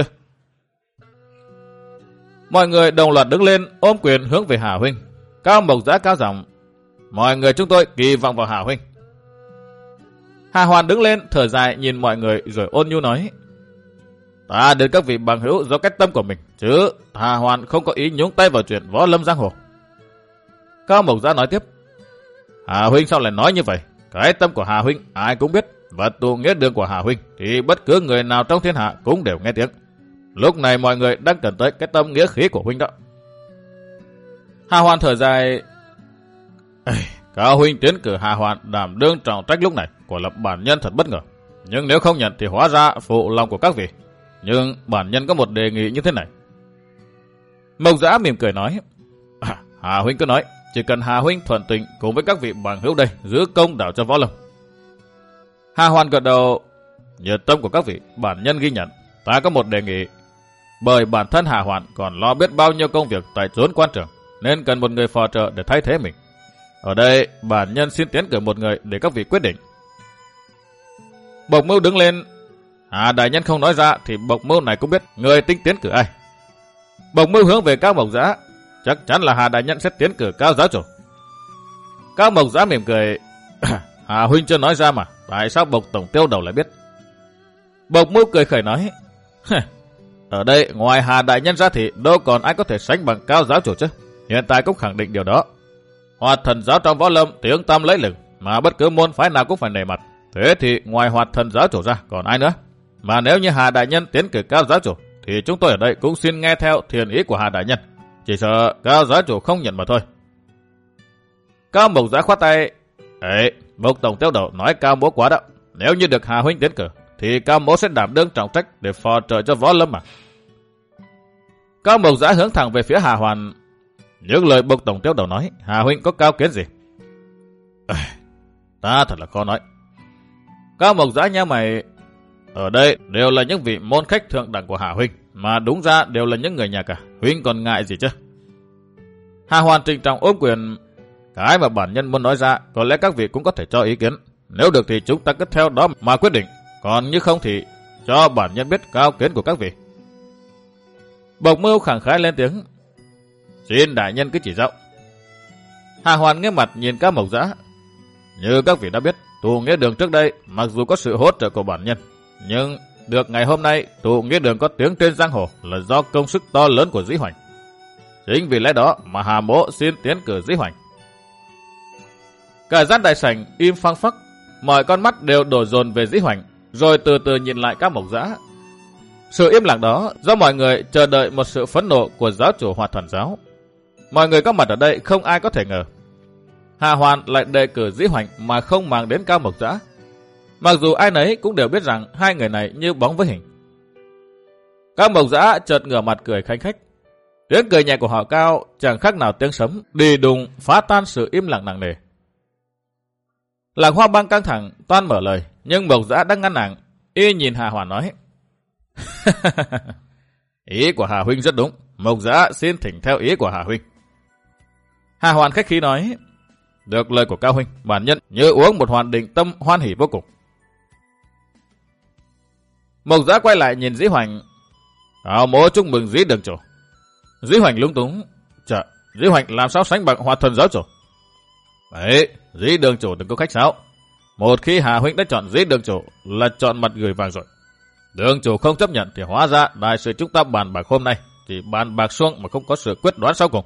Mọi người đồng loạt đứng lên ôm quyền hướng về Hà huynh. Cao Mộc Dã cao giọng, mọi người chúng tôi kỳ vọng vào Hà huynh. Hà Hoàn đứng lên thở dài nhìn mọi người rồi ôn nhu nói, ta đến các vị bằng hữu do cách tâm của mình, chứ Hà Hoàn không có ý nhúng tay vào chuyện võ lâm giang hồ. Cao Mộc Dã nói tiếp, Hà huynh sao lại nói như vậy? Cái tâm của Hà huynh ai cũng biết, và tụ nghĩa đường của Hà huynh thì bất cứ người nào trong thiên hạ cũng đều nghe tiếng. Lúc này mọi người đang cần tới cái tâm nghĩa khí của huynh đó. Hà Hoàn thở dài, Cao huynh tiến cử Hà Hoàn đảm đương trọng trách lúc này, quả là bản nhân thật bất ngờ. Nhưng nếu không nhận thì hóa ra phụ lòng của các vị. Nhưng bản nhân có một đề nghị như thế này. Mộc Dã mỉm cười nói, Hà huynh cứ nói, chỉ cần Hà huynh thuận tình cùng với các vị bằng hữu đây giữ công đạo cho võ lâm. Hà Hoàn gật đầu, nhiệt tâm của các vị bản nhân ghi nhận. Ta có một đề nghị, bởi bản thân Hà Hoàn còn lo biết bao nhiêu công việc tại chốn quan trường, nên cần một người phò trợ để thay thế mình. Ở đây bản nhân xin tiến cử một người để các vị quyết định. Bộc Mưu đứng lên, Hà đại nhân không nói ra thì Bộc Mưu này cũng biết người tính tiến cử ai. Bộc Mưu hướng về Cao Mộc Dã, chắc chắn là Hà đại nhân sẽ tiến cử Cao giáo chủ. Cao Mộc Dã mỉm cười, Hà huynh chưa nói ra mà, tại sao Bộc tổng tiêu đầu lại biết? Bộc Mưu cười khẩy nói, ở đây ngoài Hà đại nhân ra thì đâu còn ai có thể sánh bằng Cao giáo chủ chứ. Hiện tại cũng khẳng định điều đó. Hoạt Thần giáo trong võ lâm tiếng tăm lấy lừng, mà bất cứ môn phái nào cũng phải nể mặt. Thế thì ngoài Hoạt Thần giáo chủ ra còn ai nữa? Mà nếu như Hà đại nhân tiến cử Cao giáo chủ thì chúng tôi ở đây cũng xin nghe theo thiền ý của Hà đại nhân. Chỉ sợ Cao giáo chủ không nhận mà thôi. Cao Mộc Dã khoát tay, ấy, Bộc tổng tiêu đầu nói Cao mỗ quá đó. Nếu như được Hà huynh tiến cử thì Cao mỗ sẽ đảm đương trọng trách để phò trợ cho võ lâm mà. Cao Mộc Dã hướng thẳng về phía Hà Hoàn, những lời Bộc tổng tiêu đầu nói, Hà huynh có cao kiến gì? Ta thật là khó nói. Cao Mộc Dã nhíu mày, ở đây đều là những vị môn khách thượng đẳng của Hà huynh, mà đúng ra đều là những người nhà cả, huynh còn ngại gì chứ? Hà Hoàn trịnh trọng ôm quyền, cái mà bản nhân muốn nói ra, có lẽ các vị cũng có thể cho ý kiến. Nếu được thì chúng ta cứ theo đó mà quyết định, còn như không thì cho bản nhân biết cao kiến của các vị. Bộc Mưu khẳng khái lên tiếng, xin đại nhân cứ chỉ dạo. Hà Hoàn nghiêm mặt nhìn Cao Mộc Dã, như các vị đã biết, tụ nghĩa đường trước đây mặc dù có sự hỗ trợ của bản nhân, nhưng được ngày hôm nay tụ nghĩa đường có tiếng trên giang hồ là do công sức to lớn của Dĩ Hoành. Chính vì lẽ đó mà Hà mỗ xin tiến cử Dĩ Hoành. Cả gian đại sảnh im phăng phắc, mọi con mắt đều đổ dồn về Dĩ Hoành, rồi từ từ nhìn lại Cao Mộc Dã. Sự im lặng đó do mọi người chờ đợi một sự phẫn nộ của giáo chủ Hoạt Thần giáo. Mọi người có mặt ở đây không ai có thể ngờ Hà Hoàn lại đề cử Dĩ Hoành mà không màng đến Cao Mộc Dã. Mặc dù ai nấy cũng đều biết rằng hai người này như bóng với hình. Cao Mộc Dã chợt ngửa mặt cười khanh khách. Tiếng cười nhẹ của họ Cao chẳng khác nào tiếng sấm đi đùng phá tan sự im lặng nặng nề. Làng Hoa Bang căng thẳng toan mở lời, nhưng Mộc Dã đang ngăn nàng. Y nhìn Hà Hoàn nói, ý của Hà huynh rất đúng, Mộc Dã xin thỉnh theo ý của Hà huynh. Hà Hoàn khách khí nói, được lời của Cao huynh, bản nhân như uống một hoàn định tâm hoan hỉ vô cùng. Mộc Dã quay lại nhìn Dĩ Hoành, Cao mỗ chúc mừng Dĩ đường chủ. Dĩ Hoành lúng túng, chà, Dĩ Hoành làm sao sánh bằng Hoạt Thần giáo chủ? Đấy, Dĩ đường chủ đừng có khách sáo. Một khi Hà huynh đã chọn Dĩ đường chủ là chọn mặt gửi vàng rồi. Đường chủ không chấp nhận thì hóa ra đại sự chúng ta bàn bạc hôm nay thì bàn bạc suông mà không có sự quyết đoán sau cùng.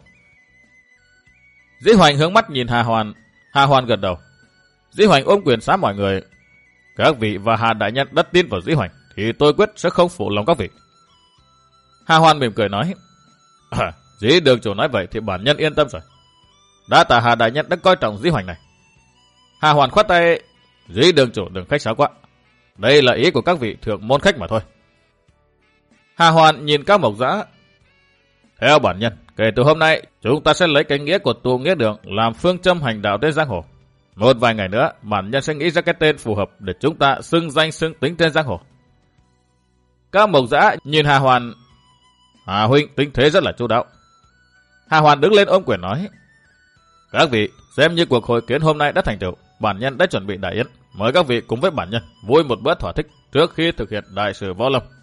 Dĩ Hoành hướng mắt nhìn Hà Hoàn. Hà Hoàn gật đầu. Dĩ Hoành ôm quyền xá mọi người, các vị và Hà đại nhân đã tin vào Dĩ Hoành thì tôi quyết sẽ không phụ lòng các vị. Hà Hoàn mỉm cười nói, Dĩ đường chủ nói vậy thì bản nhân yên tâm rồi. Đã tạ Hà đại nhân đã coi trọng Dĩ Hoành này. Hà Hoàn khoát tay, Dĩ đường chủ đừng khách sáo quá. Đây là ý của các vị thượng môn khách mà thôi. Hà Hoàn nhìn Cao Mộc Dã, Theo bản nhân, kể từ hôm nay, chúng ta sẽ lấy cái nghĩa của tụ nghĩa đường làm phương châm hành đạo trên giang hồ. Một vài ngày nữa, bản nhân sẽ nghĩ ra cái tên phù hợp để chúng ta xưng danh xưng tính trên giang hồ. Các mộc dã nhìn Hà Hoàn. Hà huynh tính thế rất là chu đáo. Hà Hoàn đứng lên ôm quyền nói. Các vị, xem như cuộc hội kiến hôm nay đã thành tựu, bản nhân đã chuẩn bị đại yến. Mời các vị cùng với bản nhân vui một bữa thỏa thích trước khi thực hiện đại sự võ lâm.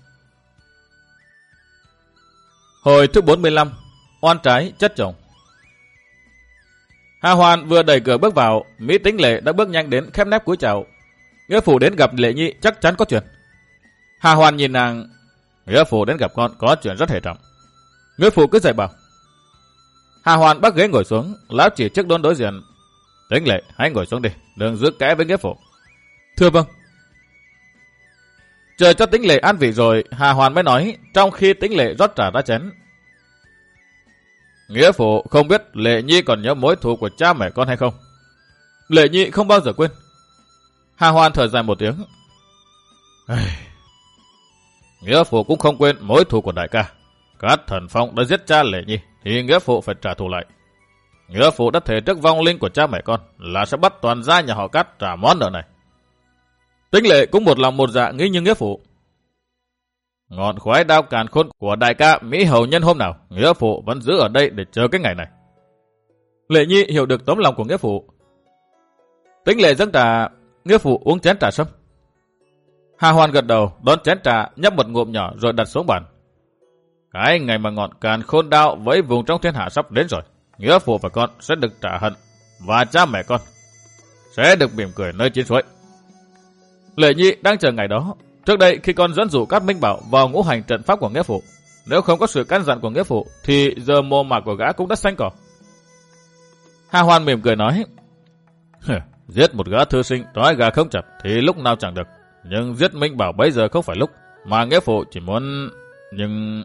Hồi thứ 45, oan trái chất chồng. Hà Hoàn vừa đẩy cửa bước vào, Mỹ Tính Lệ đã bước nhanh đến khép nép cúi chào. Nghĩa phụ đến gặp Lệ Nhi chắc chắn có chuyện. Hà Hoàn nhìn nàng. Nghĩa phụ đến gặp con có chuyện rất hệ trọng. Nghĩa phụ cứ dậy bảo. Hà Hoàn bắt ghế ngồi xuống, lão chỉ trước đón đối diện. Tính Lệ, hãy ngồi xuống đi, đừng giữ kẽ với nghĩa phụ. Thưa vâng. Chờ cho Tính Lệ an vị rồi, Hà Hoàn mới nói, trong khi Tính Lệ rót trà ra chén. Nghĩa phụ không biết Lệ Nhi còn nhớ mối thù của cha mẹ con hay không? Lệ Nhi không bao giờ quên. Hà Hoàn thở dài một tiếng. Nghĩa phụ cũng không quên mối thù của đại ca. Cát Thần Phong đã giết cha Lệ Nhi thì nghĩa phụ phải trả thù lại. Nghĩa phụ đã thề trước vong linh của cha mẹ con là sẽ bắt toàn gia nhà họ Cát trả món nợ này. Tính Lệ cũng một lòng một dạ nghĩ như nghĩa phụ. Ngọn khoái đao càn khôn của đại ca Mỹ hầu nhân hôm nào, nghĩa phụ vẫn giữ ở đây để chờ cái ngày này. Lệ Nhi hiểu được tấm lòng của nghĩa phụ. Tính Lệ dâng trà, nghĩa phụ uống chén trà sâm. Hà Hoàn gật đầu, đón chén trà, nhấp một ngụm nhỏ rồi đặt xuống bàn. Cái ngày mà ngọn càn khôn đao với vùng trong thiên hạ sắp đến rồi, nghĩa phụ và con sẽ được trả hận, và cha mẹ con sẽ được mỉm cười nơi chiến suối. Lệ Nhi đang chờ ngày đó. Trước đây khi con dẫn dụ Cát Minh Bảo vào ngũ hành trận pháp của nghĩa phụ, nếu không có sự căn dặn của nghĩa phụ thì giờ mồm mạc của gã cũng đã xanh cỏ. Hà Hoàn mỉm cười nói. Giết một gã thư sinh trói gà không chặt thì lúc nào chẳng được, nhưng giết Minh Bảo bây giờ không phải lúc, mà nghĩa phụ chỉ muốn... Nhưng...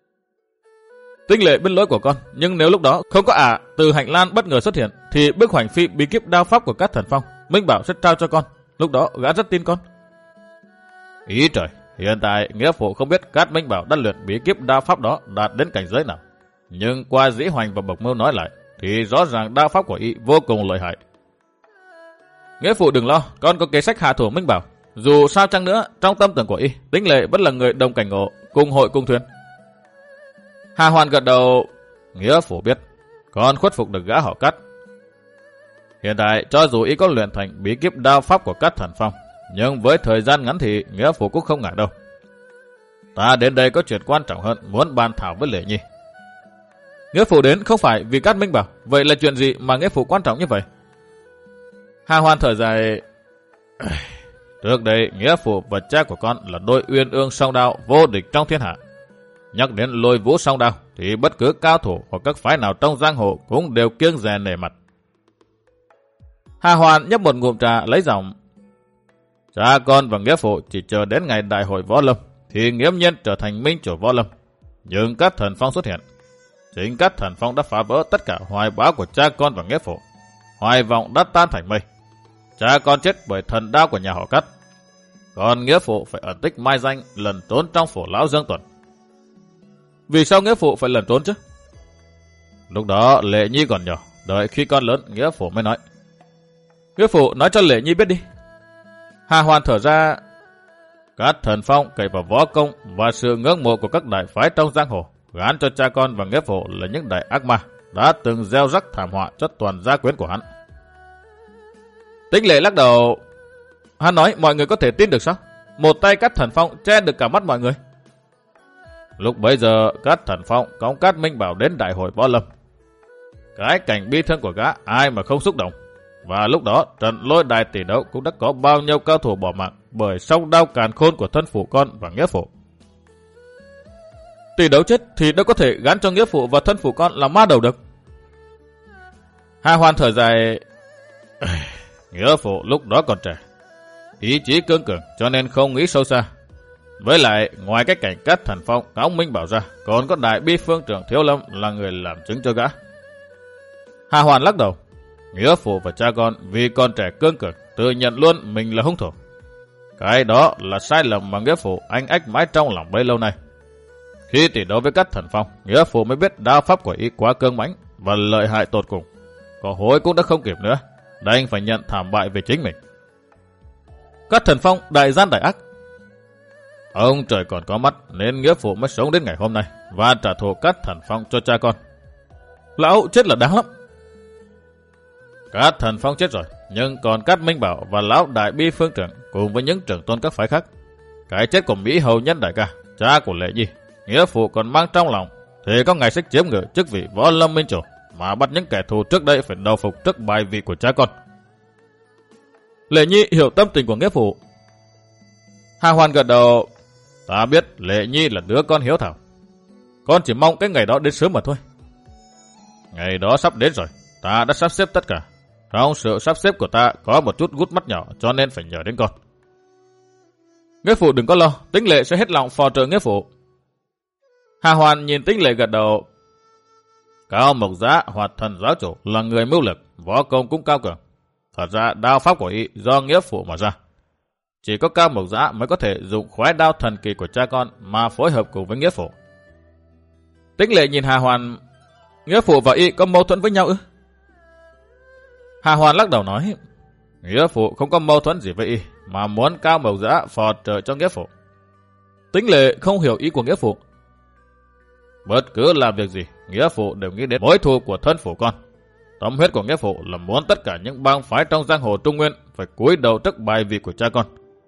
Tính Lệ biết lỗi của con, nhưng nếu lúc đó không có từ Hạnh Lan bất ngờ xuất hiện thì bức hoành phi bí kíp đao pháp của Cát Thần Phong, Minh Bảo sẽ trao cho con. Lúc đó gã rất tin con. Ý trời, hiện tại nghĩa phụ không biết Cát Minh Bảo đã luyện bí kíp đao pháp đó đạt đến cảnh giới nào, nhưng qua Dĩ Hoành và Bộc Mưu nói lại thì rõ ràng đao pháp của y vô cùng lợi hại. Nghĩa phụ đừng lo, con có kế sách hạ thủ Minh Bảo. Dù sao chăng nữa, trong tâm tưởng của y, Tính Lệ vẫn là người đồng cảnh ngộ, cùng hội cùng thuyền. Hà Hoàn gật đầu. Nghĩa phụ biết, con khuất phục được gã họ Cát. Hiện tại cho dù y có luyện thành bí kíp đao pháp của Cát Thần Phong, nhưng với thời gian ngắn thì nghĩa phụ cũng không ngại đâu. Ta đến đây có chuyện quan trọng hơn, muốn bàn thảo với Lệ Nhi. Nghĩa phụ đến không phải vì Cát Minh Bảo, vậy là chuyện gì mà nghĩa phụ quan trọng như vậy? Hà Hoàn thở dài. Trước đây nghĩa phụ và cha của con là đôi uyên ương song đao vô địch trong thiên hạ. Nhắc đến Lôi Vũ song đao thì bất cứ cao thủ hoặc các phái nào trong giang hồ cũng đều kiêng dè nể mặt. Hà Hoàn nhấp một ngụm trà lấy giọng. Cha con và nghĩa phụ chỉ chờ đến ngày đại hội võ lâm thì nghiễm nhiên trở thành minh chủ võ lâm. Nhưng Cát Thần Phong xuất hiện. Chính Cát Thần Phong đã phá vỡ tất cả hoài bão của cha con và nghĩa phụ. Hoài vọng đã tan thành mây. Cha con chết bởi thần đao của nhà họ Cát. Còn nghĩa phụ phải ẩn tích mai danh, lẩn trốn trong phủ lão Dương Tuần. Vì sao nghĩa phụ phải lẩn trốn chứ? Lúc đó Lệ Nhi còn nhỏ, đợi khi con lớn nghĩa phụ mới nói. Nghĩa phụ nói cho Lệ Nhi biết đi. Hà Hoàn thở ra. Cát Thần Phong cậy vào võ công và sự ngưỡng mộ của các đại phái trong giang hồ, gán cho cha con và nghĩa phụ là những đại ác ma đã từng gieo rắc thảm họa cho toàn gia quyến của hắn. Tính Lệ lắc đầu. Hắn nói mọi người có thể tin được sao? Một tay Cát Thần Phong che được cả mắt mọi người. Lúc bấy giờ Cát Thần Phong cõng Cát Minh Bảo đến đại hội võ lâm. Cái cảnh bi thương của gã ai mà không xúc động. Và lúc đó trận lôi đài tỷ đấu cũng đã có bao nhiêu cao thủ bỏ mạng bởi song đao càn khôn của thân phụ con và nghĩa phụ. Tỷ đấu chết thì đâu có thể gán cho nghĩa phụ và thân phụ con là ma đầu được. Hà Hoàn thở dài. Nghĩa phụ lúc đó còn trẻ, ý chí cương cường cho nên không nghĩ sâu xa. Với lại ngoài cái cảnh Cát Thần Phong cõng Minh Bảo ra, còn có đại bi phương trưởng Thiếu Lâm là người làm chứng cho gã. Hà Hoàn lắc đầu. Nghĩa phụ và cha con vì con trẻ cương cường tự nhận luôn mình là hung thủ. Cái đó là sai lầm mà nghĩa phụ anh ách mãi trong lòng bấy lâu nay. Khi tỷ đấu với Cát Thần Phong, nghĩa phụ mới biết đao pháp của y quá cương mãnh và lợi hại tột cùng. Có hối cũng đã không kịp nữa, đành phải nhận thảm bại về chính mình. Cát Thần Phong đại gian đại ác. Ông trời còn có mắt nên nghĩa phụ mới sống đến ngày hôm nay và trả thù Cát Thần Phong cho cha con. Lão chết là đáng lắm. Cát Thần Phong chết rồi, nhưng còn Cát Minh Bảo và lão đại bi phương trưởng cùng với những trưởng tôn các phái khác. Cái chết của Mỹ hầu nhân đại ca, cha của Lệ Nhi, nghĩa phụ còn mang trong lòng, thì có ngày sẽ chiếm ngự chức vị võ lâm minh chủ mà bắt những kẻ thù trước đây phải đầu phục trước bài vị của cha con. Lệ Nhi hiểu tâm tình của nghĩa phụ. Hà Hoàn gật đầu. Ta biết Lệ Nhi là đứa con hiếu thảo. Con chỉ mong cái ngày đó đến sớm mà thôi. Ngày đó sắp đến rồi, ta đã sắp xếp tất cả. Trong sự sắp xếp của ta có một chút gút mắt nhỏ cho nên phải nhờ đến con. Nghĩa phụ đừng có lo, Tĩnh Lệ sẽ hết lòng phò trợ nghĩa phụ. Hà Hoàn nhìn Tĩnh Lệ gật đầu. Cao Mộc Giá Hoạt Thần giáo chủ là người mưu lực, võ công cũng cao cường. Thật ra đao pháp của y do nghĩa phụ mà ra. Chỉ có Cao Mộc Giá mới có thể dùng khoái đao thần kỳ của cha con mà phối hợp cùng với nghĩa phụ. Tĩnh Lệ nhìn Hà Hoàn. Nghĩa phụ và y có mâu thuẫn với nhau ư? Hà Hoàn lắc đầu nói. Nghĩa phụ không có mâu thuẫn gì với y, mà muốn Cao Mộc Giá phò trợ cho nghĩa phụ. Tĩnh Lệ không hiểu ý của nghĩa phụ. Bất cứ làm việc gì, nghĩa phụ đều nghĩ đến mối thù của thân phụ con. Tâm huyết của nghĩa phụ là muốn tất cả những bang phái trong giang hồ Trung Nguyên phải cúi đầu trước bài vị của cha con.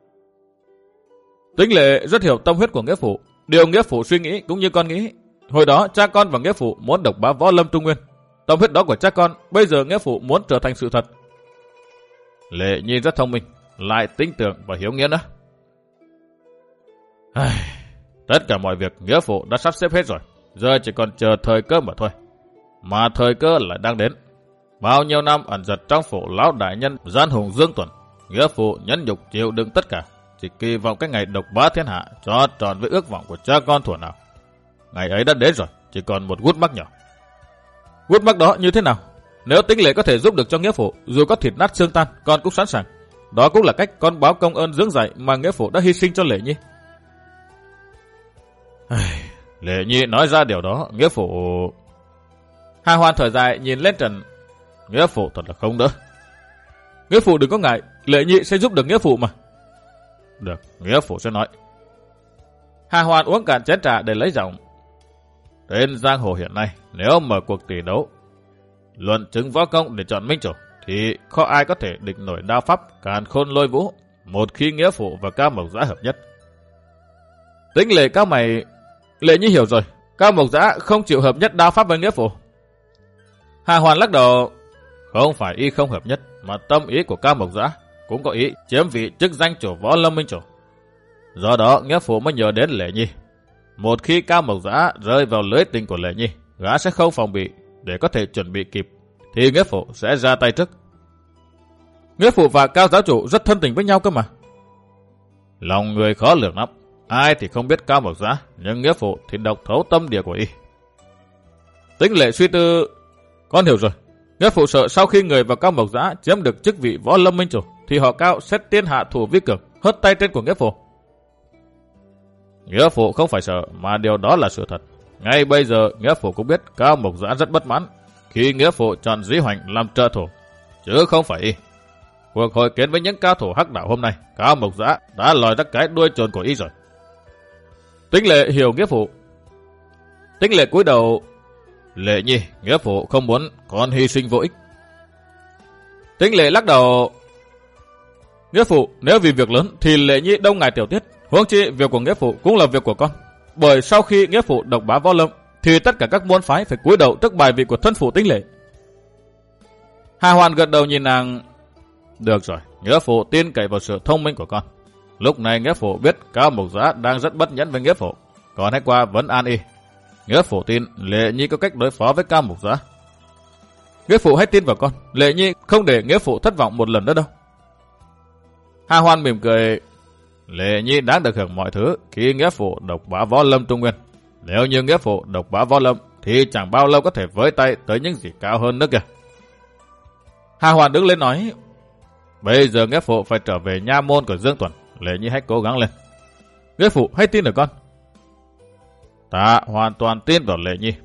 Tĩnh Lệ rất hiểu tâm huyết của nghĩa phụ. Điều nghĩa phụ suy nghĩ cũng như con nghĩ. Hồi đó cha con và nghĩa phụ muốn độc bá võ lâm Trung Nguyên. Tâm huyết đó của cha con, bây giờ nghĩa phụ muốn trở thành sự thật. Lệ Nhi rất thông minh, lại tinh tưởng và hiếu nghĩa nữa. Tất cả mọi việc nghĩa phụ đã sắp xếp hết rồi, giờ chỉ còn chờ thời cơ mà thôi. Mà thời cơ lại đang đến. Bao nhiêu năm ẩn giật trong phủ lão đại nhân gian hùng Dương Tuần, nghĩa phụ nhẫn nhục chịu đựng tất cả, chỉ kỳ vọng cái ngày độc bá thiên hạ cho tròn với ước vọng của cha con thuở nào. Ngày ấy đã đến rồi, chỉ còn một gút mắc nhỏ. Gút mắc đó như thế nào? Nếu Tĩnh Lệ có thể giúp được cho nghĩa phụ, dù có thịt nát xương tan, con cũng sẵn sàng. Đó cũng là cách con báo công ơn dưỡng dạy mà nghĩa phụ đã hy sinh cho Lệ Nhi. Lệ Nhi nói ra điều đó, nghĩa phụ... Hà Hoàn thở dài nhìn lên trần. Nghĩa phụ thật là không đỡ. Nghĩa phụ đừng có ngại, Lệ Nhi sẽ giúp được nghĩa phụ mà. Được, nghĩa phụ sẽ nói. Hà Hoàn uống cạn chén trà để lấy giọng. Trên giang hồ hiện nay, nếu mở cuộc tỷ đấu, luận chứng võ công để chọn minh chủ, thì khó ai có thể địch nổi đao pháp Càn Khôn Lôi Vũ một khi nghĩa phụ và Cao Mộc Giá hợp nhất. Tĩnh Lệ cao mày. Lệ Nhi hiểu rồi, Cao Mộc Giá không chịu hợp nhất đao pháp với nghĩa phụ. Hà Hoàn lắc đầu. Không phải y không hợp nhất, mà tâm ý của Cao Mộc Giá cũng có ý chiếm vị chức danh chủ võ lâm minh chủ. Do đó nghĩa phụ mới nhờ đến Lệ Nhi. Một khi Cao Mộc Giá rơi vào lưới tình của Lệ Nhi, gã sẽ không phòng bị để có thể chuẩn bị kịp, thì nghĩa phụ sẽ ra tay trước. Nghĩa phụ và Cao giáo chủ rất thân tình với nhau cơ mà. Lòng người khó lường lắm. Ai thì không biết Cao Mộc Giá, nhưng nghĩa phụ thì độc thấu tâm địa của y. Tĩnh Lệ suy tư. Con hiểu rồi. Nghĩa phụ sợ sau khi người và Cao Mộc Giá chiếm được chức vị võ lâm minh chủ, thì họ Cao sẽ tiên hạ thủ vi cường, hất tay trên của nghĩa phụ. Nghĩa phụ không phải sợ, mà điều đó là sự thật. Ngay bây giờ nghĩa phụ cũng biết Cao Mộc Giá rất bất mãn khi nghĩa phụ chọn Dĩ Hoành làm trợ thủ, chứ không phải y. Cuộc hội kiến với những cao thủ hắc đạo hôm nay, Cao Mộc Giá đã lòi ra cái đuôi trồn của y rồi. Tĩnh Lệ hiểu nghĩa phụ. Tĩnh Lệ cúi đầu. Lệ Nhi, nghĩa phụ không muốn con hy sinh vô ích. Tĩnh Lệ lắc đầu. Nghĩa phụ, nếu vì việc lớn thì Lệ Nhi đông ngài tiểu tiết. Huống chi việc của nghĩa phụ cũng là việc của con. Bởi sau khi nghĩa phụ độc bá võ lâm, thì tất cả các môn phái phải cúi đầu trước bài vị của thân phụ Tĩnh Lệ. Hà Hoàn gật đầu nhìn nàng. Được rồi, nghĩa phụ tin cậy vào sự thông minh của con. Lúc này nghĩa phụ biết Cao Mộc Giá đang rất bất nhẫn với nghĩa phụ, còn hãy qua vấn an y. Nghĩa phụ tin Lệ Nhi có cách đối phó với Cao Mộc Giá. Nghĩa phụ hãy tin vào con, Lệ Nhi không để nghĩa phụ thất vọng một lần nữa đâu. Hà Hoàn mỉm cười. Lệ Nhi đáng được hưởng mọi thứ khi nghĩa phụ độc bá võ lâm Trung Nguyên. Nếu như nghĩa phụ độc bá võ lâm thì chẳng bao lâu có thể với tay tới những gì cao hơn nữa kìa. Hà Hoàn đứng lên nói. Bây giờ nghĩa phụ phải trở về nha môn của Dương Tuần. Lệ Nhi hãy cố gắng lên. Nghĩa phụ hãy tin ở con. Ta hoàn toàn tin vào Lệ Nhi.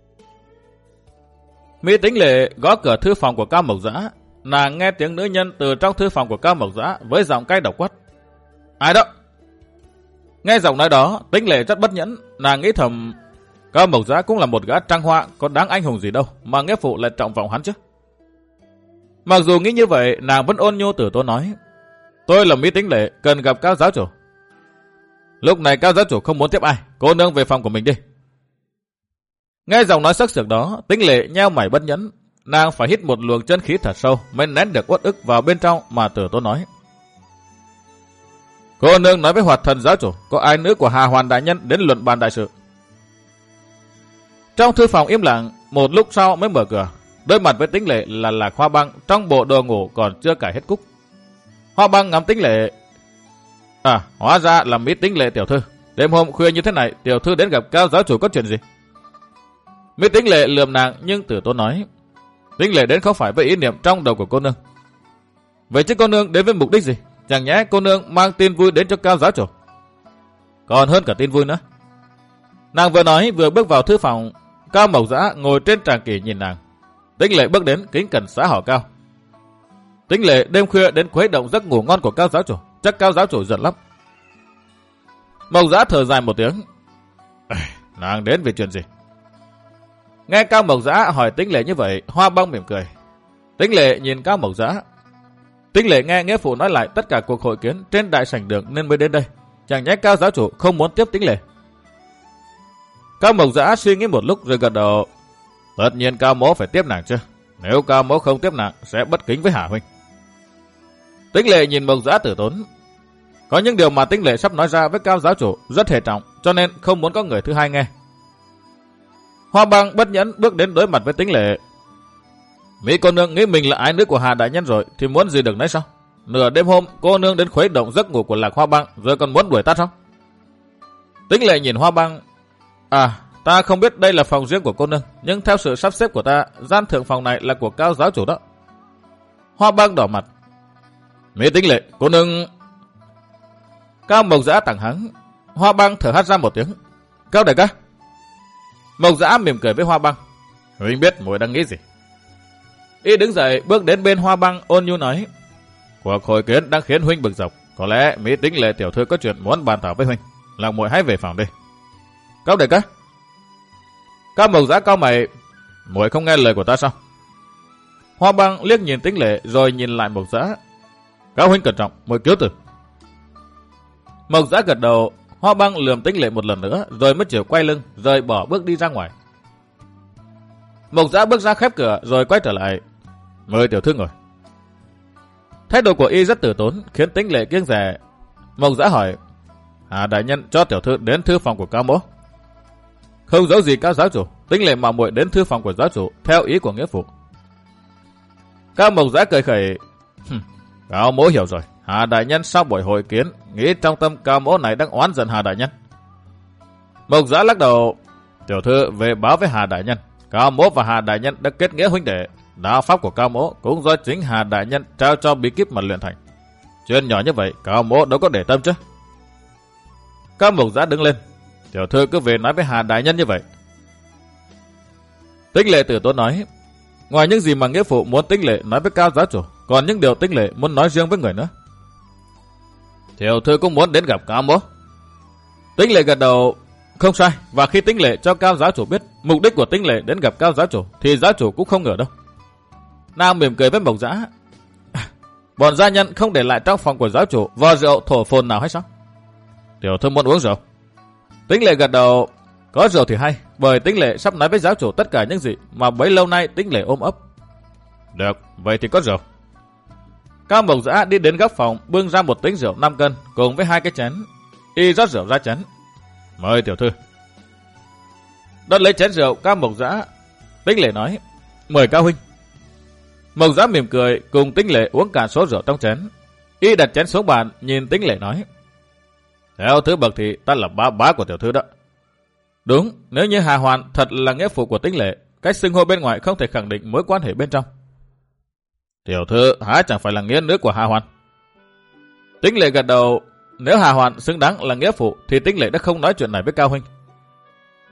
Mỹ Tính Lệ gõ cửa thư phòng của Cao Mộc Dã. Nàng nghe tiếng nữ nhân từ trong thư phòng của Cao Mộc Dã với giọng cay độc quát. Ai đó? Nghe giọng nói đó, Tính Lệ rất bất nhẫn. Nàng nghĩ thầm, Cao Mộc Dã cũng là một gã trăng hoa, có đáng anh hùng gì đâu mà nghĩa phụ lại trọng vọng hắn chứ. Mặc dù nghĩ như vậy, nàng vẫn ôn nhu từ tốn nói, tôi là Mỹ Tính Lệ, cần gặp Cao giáo chủ. Lúc này Cao giáo chủ không muốn tiếp ai, cô nương về phòng của mình đi. Nghe giọng nói sắc sược đó, Tính Lệ nheo mày bất nhẫn. Nàng phải hít một luồng chân khí thật sâu mới nén được uất ức vào bên trong mà từ tốn nói. Cô nương nói với Hoạt Thần giáo chủ, có ai nữ của Hà Hoàn đại nhân đến luận bàn đại sự. Trong thư phòng im lặng, một lúc sau mới mở cửa. Đối mặt với Tính Lệ là Lạc Hoa Băng trong bộ đồ ngủ còn chưa cài hết cúc. Hoa Băng ngắm Tính Lệ. Hóa ra là Mỹ Tính Lệ tiểu thư. Đêm hôm khuya như thế này, tiểu thư đến gặp Cao giáo chủ có chuyện gì? Mỹ Tính Lệ lườm nàng nhưng từ tốn nói, Tính Lệ đến không phải với ý niệm trong đầu của cô nương. Vậy chứ cô nương đến với mục đích gì? Chẳng nhẽ cô nương mang tin vui đến cho Cao giáo chủ? Còn hơn cả tin vui nữa. Nàng vừa nói vừa bước vào thư phòng. Cao Mộc Dã ngồi trên tràng kỷ nhìn nàng. Tính Lệ bước đến kính cẩn xã hỏi Cao. Tính Lệ đêm khuya đến khuấy động giấc ngủ ngon của Cao giáo chủ, chắc Cao giáo chủ giận lắm. Mộc Dã thở dài một tiếng. Nàng đến vì chuyện gì? Nghe Cao Mộc Dã hỏi Tính Lệ như vậy, Hoa Băng mỉm cười. Tính Lệ nhìn Cao Mộc Dã. Tính Lệ nghe nghĩa phụ nói lại tất cả cuộc hội kiến trên đại sảnh đường nên mới đến đây. Chẳng nhẽ Cao giáo chủ không muốn tiếp Tính Lệ. Cao Mộc Dã suy nghĩ một lúc rồi gật đầu. Tất nhiên Cao mỗ phải tiếp nàng chứ. Nếu Cao mỗ không tiếp nàng sẽ bất kính với Hà huynh. Tính Lệ nhìn Mộc Dã tử tốn. Có những điều mà Tính Lệ sắp nói ra với Cao giáo chủ rất hệ trọng, cho nên không muốn có người thứ hai nghe. Hoa Băng bất nhẫn bước đến đối mặt với Tính Lệ. Mỹ cô nương nghĩ mình là ái nữ của Hà đại nhân rồi thì muốn gì được nấy sao? Nửa đêm hôm cô nương đến khuấy động giấc ngủ của Lạc Hoa Băng rồi còn muốn đuổi ta sao? Tính Lệ nhìn Hoa Băng. Ta không biết đây là phòng riêng của cô nương, nhưng theo sự sắp xếp của ta, gian thượng phòng này là của Cao giáo chủ đó. Hoa Băng đỏ mặt. Mỹ Tính Lệ, cô nương... Cao Mộc Dã tặng hắn. Hoa Băng thở hắt ra một tiếng. Cao đại ca. Mộc Dã mỉm cười với Hoa Băng. Huynh biết muội đang nghĩ gì? Y đứng dậy bước đến bên Hoa Băng ôn nhu nói. Cuộc hội kiến đang khiến huynh bực dọc. Có lẽ Mỹ Tính Lệ tiểu thư có chuyện muốn bàn thảo với huynh. Lòng muội hãy về phòng đi. Cao đại ca. Cao Mộc Dã cau mày. Muội không nghe lời của ta sao? Hoa Băng liếc nhìn Tính Lệ rồi nhìn lại Mộc Dã. Cao huynh cẩn trọng, muội cứu từ. Mộc Dã gật đầu. Hoa Băng lườm Tính Lệ một lần nữa rồi mới chịu quay lưng rồi bỏ bước đi ra ngoài. Mộc Dã bước ra khép cửa rồi quay trở lại. Mời tiểu thư ngồi. Thái độ của y rất tử tốn khiến Tính Lệ kiêng dè. Mộc Dã hỏi. Hà đại nhân cho tiểu thư đến thư phòng của Cao mỗ. Không giấu gì Cao giáo chủ, Tính Lệ mạo muội đến thư phòng của giáo chủ theo ý của nghĩa phụ. Cao Mộc Dã cười khẩy. Cao mỗ hiểu rồi. Hà đại nhân sau buổi hội kiến nghĩ trong tâm Cao mỗ này đang oán giận Hà đại nhân. Mộc Dã lắc đầu. Tiểu thư về báo với Hà đại nhân. Cao mỗ và Hà đại nhân đã kết nghĩa huynh đệ. Đạo pháp của Cao mỗ cũng do chính Hà đại nhân trao cho bí kíp mà luyện thành. Chuyện nhỏ như vậy Cao mỗ đâu có để tâm chứ. Cao Mộc Dã đứng lên. Tiểu thư cứ về nói với Hà đại nhân như vậy. Tính Lệ tử tốn nói. Ngoài những gì mà nghĩa phụ muốn Tính Lệ nói với Cao giáo chủ, còn những điều Tính Lệ muốn nói riêng với người nữa. Tiểu thư cũng muốn đến gặp Cao mỗ. Tính Lệ gật đầu. Không sai. Và khi Tính Lệ cho Cao giáo chủ biết mục đích của Tính Lệ đến gặp Cao giáo chủ thì giáo chủ cũng không ngờ đâu. Nàng mỉm cười với Mộc Dã. Bọn gia nhân không để lại trong phòng của giáo chủ vò rượu thổ phồn nào hay sao? Tiểu thư muốn uống rượu. Tính Lệ gật đầu. Có rượu thì hay, bởi Tính Lệ sắp nói với giáo chủ tất cả những gì mà bấy lâu nay Tính Lệ ôm ấp. Được, vậy thì có rượu. Cao Mộc Dã đi đến góc phòng bưng ra một tính rượu 5 cân cùng với 2 cái chén. Y rót rượu ra chén. Mời tiểu thư. Đón lấy chén rượu Cao Mộc Dã. Tính Lệ nói. Mời Cao huynh. Mộc Dã mỉm cười cùng Tính Lệ uống cả số rượu trong chén. Y đặt chén xuống bàn nhìn Tính Lệ nói. Theo thứ bậc thì ta là bá của tiểu thư đó. Đúng, nếu như Hà Hoàn thật là nghĩa phụ của Tính Lệ, cách xưng hô bên ngoài không thể khẳng định mối quan hệ bên trong. Tiểu thư há chẳng phải là nghĩa nữ của Hà Hoàn. Tính Lệ gật đầu. Nếu Hà Hoàn xứng đáng là nghĩa phụ thì Tính Lệ đã không nói chuyện này với Cao huynh.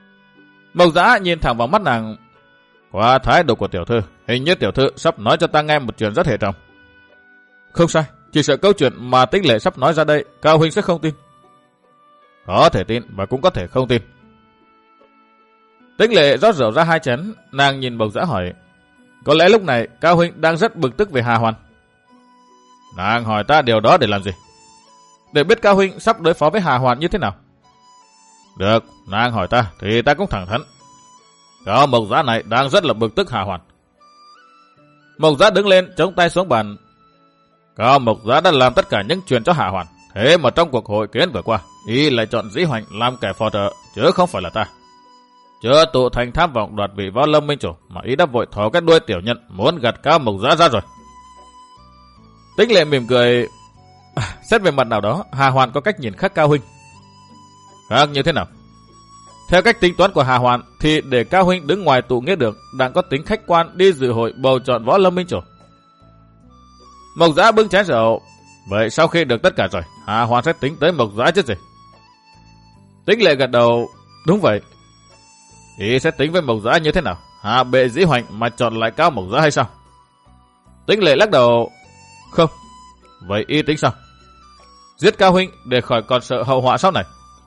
Mộc Dã nhìn thẳng vào mắt nàng. Qua thái độ của tiểu thư, hình như tiểu thư sắp nói cho ta nghe một chuyện rất hệ trọng. Không sai, chỉ sợ câu chuyện mà Tĩnh Lệ sắp nói ra đây, Cao huynh sẽ không tin. Có thể tin và cũng có thể không tin. Tĩnh Lệ rót rượu ra 2 chén, nàng nhìn Mộc Dã hỏi. Có lẽ lúc này Cao huynh đang rất bực tức về Hà Hoàn. Nàng hỏi ta điều đó để làm gì? Để biết Cao huynh sắp đối phó với Hà Hoàn như thế nào. Được, nàng hỏi ta thì ta cũng thẳng thắn. Cao Mộc Dã này đang rất là bực tức Hà Hoàn. Mộc Dã đứng lên chống tay xuống bàn. Cao Mộc Dã đã làm tất cả những chuyện cho Hà Hoàn. Thế mà trong cuộc hội kiến vừa qua, y lại chọn Dĩ Hoành làm kẻ phò trợ, chứ không phải là ta. Chưa tụ thành tham vọng đoạt vị Võ Lâm minh chủ mà y đã vội thò cái đuôi tiểu nhân muốn gặt Cao Mộc Dã ra rồi. Tĩnh Lệ mỉm cười. Xét về mặt nào đó, Hà Hoàn có cách nhìn khác Cao huynh. Khác như thế nào? Theo cách tính toán của Hà Hoàn thì để Cao huynh đứng ngoài tụ nghĩa được đang có tính khách quan đi dự hội bầu chọn Võ Lâm minh chủ. Mộc Dã bưng chén rượu. Vậy sau khi được tất cả rồi, Hà Hoàn sẽ tính tới Mộc Dã chứ gì? Tĩnh Lệ gật đầu. Đúng vậy. Y sẽ tính với Mộc Dã như thế nào? Hạ bệ Dĩ Hoành mà chọn lại Cao Mộc Dã hay sao? Tĩnh Lệ lắc đầu. Không. Vậy y tính sao? Giết Cao huynh để khỏi còn sợ hậu họa sau này.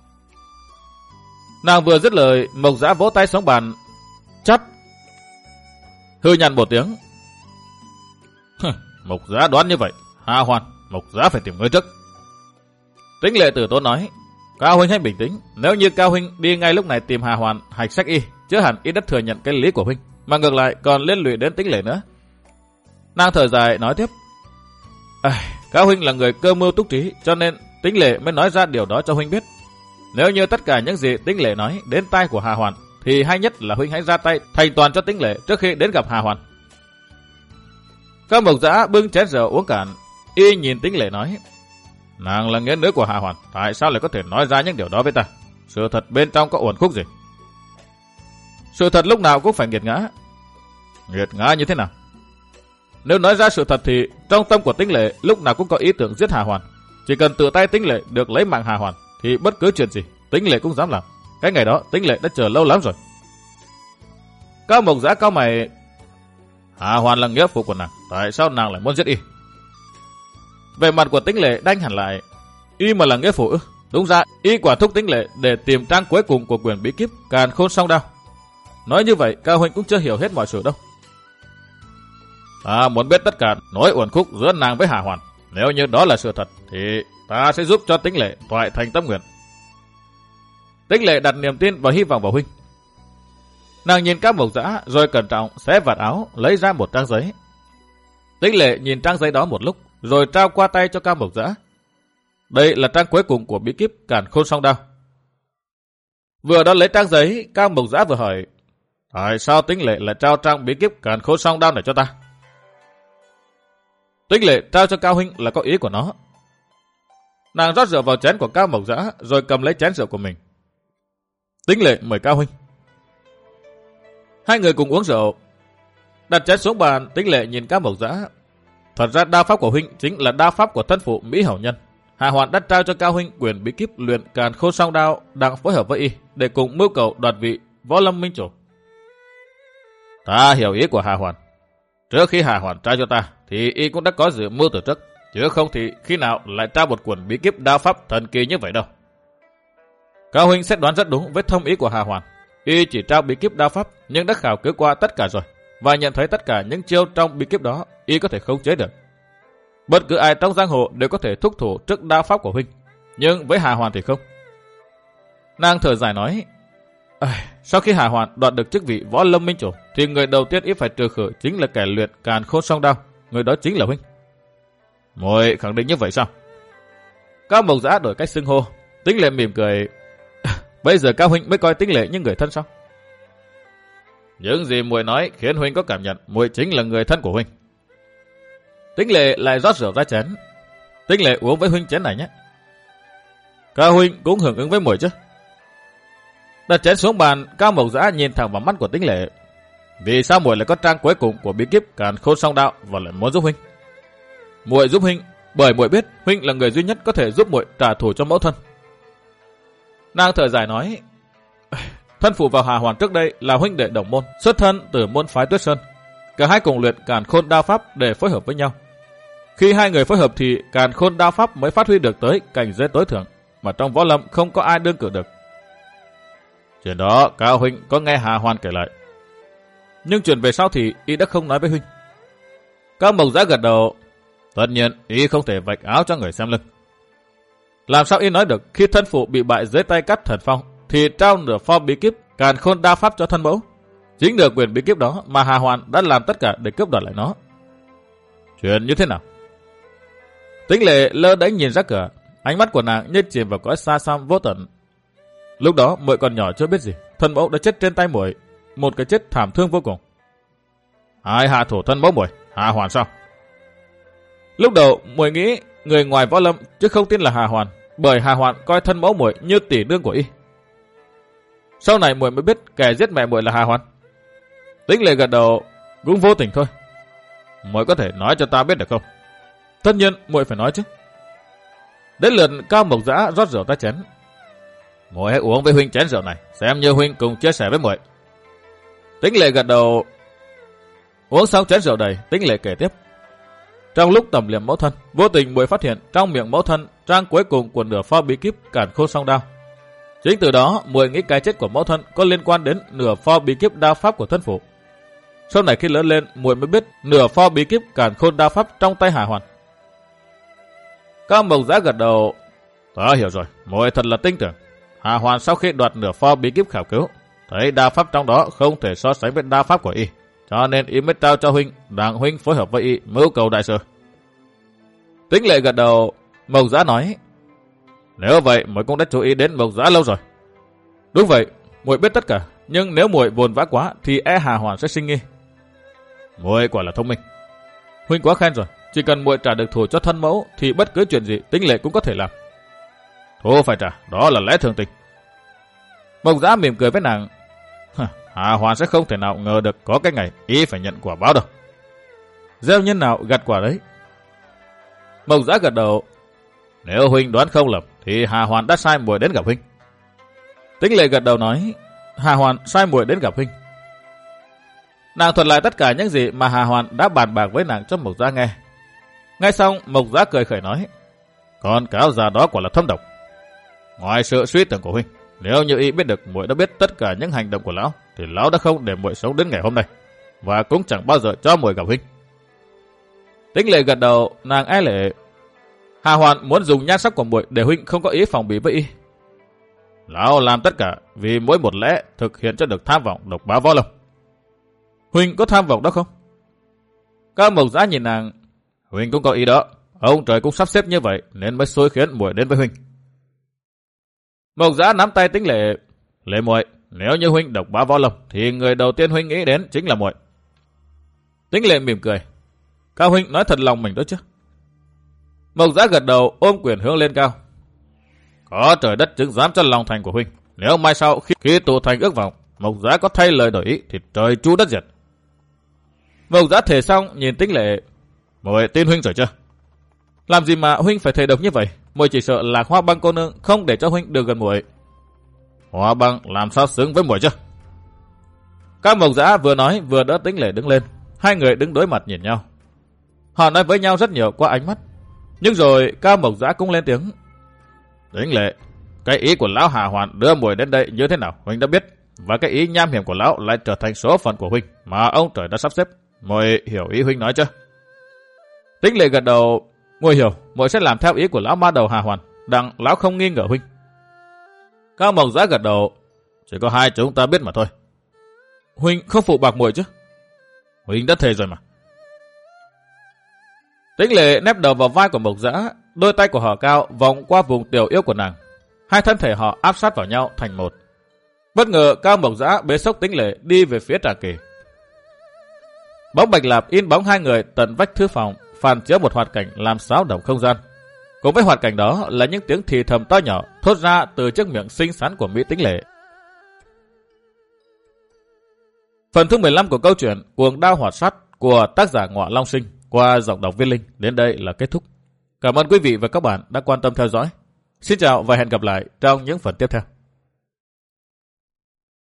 Nàng vừa dứt lời, Mộc Dã vỗ tay xuống bàn. Chắt. Hư nhằn một tiếng. Mộc Dã đoán như vậy. Hà Hoàn, Mộc Dã phải tìm người trước. Tĩnh Lệ tử tốn nói. Cao huynh hãy bình tĩnh. Nếu như Cao huynh đi ngay lúc này tìm Hà Hoàn hạch sách y, chứ hẳn y đã thừa nhận cái lý của huynh, mà ngược lại còn liên lụy đến Tĩnh Lệ nữa. Nàng thở dài nói tiếp. Cao huynh là người cơ mưu túc trí, cho nên Tĩnh Lệ mới nói ra điều đó cho huynh biết. Nếu như tất cả những gì Tĩnh Lệ nói đến tai của Hà Hoàn, thì hay nhất là huynh hãy ra tay thành toàn cho Tĩnh Lệ trước khi đến gặp Hà Hoàn. Cao Mộc Dã bưng chén rượu uống cạn, y nhìn Tĩnh Lệ nói. Nàng là nghĩa nữ của Hà Hoàn, tại sao lại có thể nói ra những điều đó với ta? Sự thật bên trong có uẩn khúc gì? Sự thật lúc nào cũng phải nghiệt ngã. Nghiệt ngã như thế nào? Nếu nói ra sự thật thì trong tâm của Tĩnh Lệ lúc nào cũng có ý tưởng giết Hà Hoàn. Chỉ cần tự tay Tĩnh Lệ được lấy mạng Hà Hoàn thì bất cứ chuyện gì Tĩnh Lệ cũng dám làm. Cái ngày đó Tĩnh Lệ đã chờ lâu lắm rồi. Cao Mộc Dã cau mày. Hà Hoàn là nghĩa phụ của nàng, tại sao nàng lại muốn giết y? Về mặt của Tĩnh Lệ đanh hẳn lại. Y mà là nghĩa phụ ư? Đúng ra y quả thúc Tĩnh Lệ để tìm trang cuối cùng của quyền bí kíp Càn Khôn Song Đao. Nói như vậy Cao huynh cũng chưa hiểu hết mọi sự đâu. Ta muốn biết tất cả nỗi uẩn khúc giữa nàng với Hà Hoàn. Nếu như đó là sự thật thì ta sẽ giúp cho Tĩnh Lệ thoại thành tâm nguyện. Tĩnh Lệ đặt niềm tin và hy vọng vào huynh. Nàng nhìn Cao Mộc Dã rồi cẩn trọng xé vạt áo lấy ra một trang giấy. Tĩnh Lệ nhìn trang giấy đó một lúc rồi trao qua tay cho Cao Mộc Dã. Đây là trang cuối cùng của bí kíp Càn Khôn Song Đao. Vừa đón lấy trang giấy, Cao Mộc Dã vừa hỏi. Tại sao Tĩnh Lệ lại trao trang bí kíp Càn Khôn Song Đao này cho ta? Tĩnh Lệ trao cho Cao huynh là có ý của nó. Nàng rót rượu vào chén của Cao Mộc Dã rồi cầm lấy chén rượu của mình. Tĩnh Lệ mời Cao huynh. Hai người cùng uống rượu. Đặt chén xuống bàn, Tĩnh Lệ nhìn Cao Mộc Dã. Thật ra đao pháp của huynh chính là đao pháp của thân phụ Mỹ Hảo Nhân. Hà Hoàn đã trao cho Cao huynh quyền bí kíp luyện Càn Khôn Song Đao đang phối hợp với y để cùng mưu cầu đoạt vị Võ Lâm minh chủ. Ta hiểu ý của Hà Hoàn. Trước khi Hà Hoàn trao cho ta thì y cũng đã có dự mưu từ trước, chứ không thì khi nào lại trao một quyển bí kíp đao pháp thần kỳ như vậy đâu. Cao huynh xét đoán rất đúng với thông ý của Hà Hoàn. Y chỉ trao bí kíp đao pháp nhưng đã khảo cứu qua tất cả rồi và nhận thấy tất cả những chiêu trong bí kíp đó y có thể khống chế được. Bất cứ ai trong giang hồ đều có thể thúc thủ trước đao pháp của huynh, nhưng với Hà Hoàn thì không. Nàng thở dài nói. Sau khi Hà Hoàn đoạt được chức vị Võ Lâm minh chủ thì người đầu tiên y phải trừ khử chính là kẻ luyện Càn Khôn Song Đao. Người đó chính là huynh. Muội khẳng định như vậy sao? Cao Mộc Dã đổi cách xưng hô. Tĩnh Lệ mỉm cười. Bây giờ Cao huynh mới coi Tĩnh Lệ như người thân sao? Những gì muội nói khiến huynh có cảm nhận muội chính là người thân của huynh. Tĩnh Lệ lại rót rượu ra chén. Tĩnh Lệ uống với huynh chén này nhé. Cao huynh cũng hưởng ứng với muội chứ? Đặt chén xuống bàn, Cao Mộc Dã nhìn thẳng vào mắt của Tĩnh Lệ. Vì sao muội lại có trang cuối cùng của bí kíp Càn Khôn Song Đao và lại muốn giúp huynh? Muội giúp huynh bởi muội biết huynh là người duy nhất có thể giúp muội trả thù cho mẫu thân. Nàng thở dài nói. Thân phụ và Hà Hoàn trước đây là huynh đệ đồng môn, xuất thân từ môn phái Tuyết Sơn. Cả hai cùng luyện Càn Khôn đao pháp để phối hợp với nhau. Khi hai người phối hợp thì Càn Khôn đao pháp mới phát huy được tới cảnh giới tối thượng, mà trong võ lâm không có ai đương cử được. Chuyện đó Cao huynh có nghe Hà Hoàn kể lại. Nhưng chuyện về sau thì y đã không nói với huynh. Cao Mộc Giã gật đầu. Tất nhiên y không thể vạch áo cho người xem lưng. Làm sao y nói được khi thân phụ bị bại dưới tay Cát Thần Phong thì trao nửa pho bí kíp Càn Khôn đao pháp cho thân mẫu. Chính nửa quyền bí kíp đó mà Hà Hoàn đã làm tất cả để cướp đoạt lại nó. Chuyện như thế nào? Tĩnh Lệ lơ đễnh nhìn ra cửa, ánh mắt của nàng như chìm vào cõi xa xăm vô tận. Lúc đó muội còn nhỏ chưa biết gì, thân mẫu đã chết trên tay muội, một cái chết thảm thương vô cùng. Ai hạ thủ thân mẫu muội? Hà Hoàn sao? Lúc đầu muội nghĩ người ngoài võ lâm chứ không tin là Hà Hoàn, bởi Hà Hoàn coi thân mẫu muội như tỷ đương của y. Sau này muội mới biết kẻ giết mẹ muội là Hà Hoàn. Tĩnh Lệ gật đầu, cũng vô tình thôi. Muội có thể nói cho ta biết được không? Tất nhiên muội phải nói chứ. Đến lượt Cao Mộc Giã rót rượu ta chén. Muội hãy uống với huynh chén rượu này, xem như huynh cùng chia sẻ với muội. Tĩnh Lệ gật đầu. Uống xong chén rượu đầy, Tĩnh Lệ kể tiếp. Trong lúc tầm liệm mẫu thân, vô tình muội phát hiện trong miệng mẫu thân trang cuối cùng của nửa pho bí kíp Càn Khôn song đao. Chính từ đó muội nghĩ cái chết của mẫu thân có liên quan đến nửa pho bí kíp đao pháp của thân phụ. Sau này khi lớn lên, muội mới biết nửa pho bí kíp Càn Khôn đao pháp trong tay Hà Hoàn. Cao Mộc Giã gật đầu. Ta hiểu rồi, muội thật là tinh tưởng. Hà Hoàn sau khi đoạt nửa pho bí kíp khảo cứu, thấy đao pháp trong đó không thể so sánh với đao pháp của y, cho nên y mới trao cho huynh, đặng huynh phối hợp với y mưu cầu đại sự. Tĩnh Lệ gật đầu. Mộc Giã nói, nếu vậy muội cũng đã chú ý đến Mộc Giã lâu rồi. Đúng vậy, muội biết tất cả, nhưng nếu muội vồn vã quá thì e Hà Hoàn sẽ sinh nghi. Muội quả là thông minh. Huynh quá khen rồi, chỉ cần muội trả được thù cho thân mẫu thì bất cứ chuyện gì Tĩnh Lệ cũng có thể làm. Thù phải trả, đó là lẽ thường tình. Mộc Giã mỉm cười với nàng. Hà Hoàn sẽ không thể nào ngờ được có cái ngày y phải nhận quả báo đâu. Gieo nhân nào gặt quả đấy. Mộc Giã gật đầu. Nếu huynh đoán không lầm thì Hà Hoàn đã sai muội đến gặp huynh. Tĩnh Lệ gật đầu nói, Hà Hoàn sai muội đến gặp huynh. Nàng thuật lại tất cả những gì mà Hà Hoàn đã bàn bạc với nàng cho Mộc Giã nghe. Ngay xong Mộc Giã cười khẩy nói, con cáo già đó quả là thâm độc. Ngoài sự suy tưởng của huynh, nếu như y biết được muội đã biết tất cả những hành động của lão, thì lão đã không để muội sống đến ngày hôm nay, và cũng chẳng bao giờ cho muội gặp huynh. Tĩnh Lệ gật đầu, nàng e lệ. Hà Hoàn muốn dùng nhan sắc của muội để huynh không có ý phòng bị với y. Lão làm tất cả vì mỗi một lẽ thực hiện cho được tham vọng độc bá võ lâm. Huynh có tham vọng đó không? Cao Mộc Giã nhìn nàng. Huynh cũng có ý đó. Ông trời cũng sắp xếp như vậy nên mới xối khiến muội đến với huynh. Mộc Giã nắm tay Tĩnh Lệ. Lệ muội, nếu như huynh độc bá võ lâm thì người đầu tiên huynh nghĩ đến chính là muội. Tĩnh Lệ mỉm cười. Cao huynh nói thật lòng mình đó chứ? Mộc Giã gật đầu, ôm quyền hướng lên cao. Có trời đất chứng giám cho lòng thành của huynh. Nếu mai sau khi tụ thành ước vọng, Mộc Giã có thay lời đổi ý thì trời chu đất diệt. Mộc Giã thề xong nhìn Tĩnh Lệ. Muội tin huynh rồi chưa? Làm gì mà huynh phải thề độc như vậy? Muội chỉ sợ là Hoa Băng cô nương không để cho huynh được gần muội. Hoa Băng làm sao xứng với muội chứ? Cao Mộc Giã vừa nói vừa đỡ Tĩnh Lệ đứng lên. Hai người đứng đối mặt nhìn nhau. Họ nói với nhau rất nhiều qua ánh mắt. Nhưng rồi Cao Mộc Giã cũng lên tiếng. Tĩnh Lệ, cái ý của lão Hà Hoàn đưa muội đến đây như thế nào huynh đã biết, và cái ý nham hiểm của lão lại trở thành số phận của huynh mà ông trời đã sắp xếp. Muội hiểu ý huynh nói chưa? Tĩnh Lệ gật đầu. Muội hiểu, muội sẽ làm theo ý của lão ma đầu Hà Hoàn, đặng lão không nghi ngờ huynh. Cao Mộc Giã gật đầu. Chỉ có hai chúng ta biết mà thôi. Huynh không phụ bạc muội chứ? Huynh đã thề rồi mà. Tĩnh Lệ nép đầu vào vai của Mộc Giã, đôi tay của họ cao vòng qua vùng tiểu yếu của nàng. Hai thân thể họ áp sát vào nhau thành một. Bất ngờ Cao Mộc Giã bế xốc Tĩnh Lệ đi về phía Trà Kỳ. Bóng bạch lạp in bóng hai người tận vách thư phòng, phản chiếu một hoạt cảnh làm xáo động không gian. Cùng với hoạt cảnh đó là những tiếng thì thầm to nhỏ thốt ra từ chiếc miệng xinh xắn của Mỹ Tĩnh Lệ. Phần thứ 15 của câu chuyện Cuồng Đao Hỏa Sắt của tác giả Ngọa Long Sinh qua giọng đọc Viên Linh đến đây là kết thúc. Cảm ơn quý vị và các bạn đã quan tâm theo dõi. Xin chào và hẹn gặp lại trong những phần tiếp theo.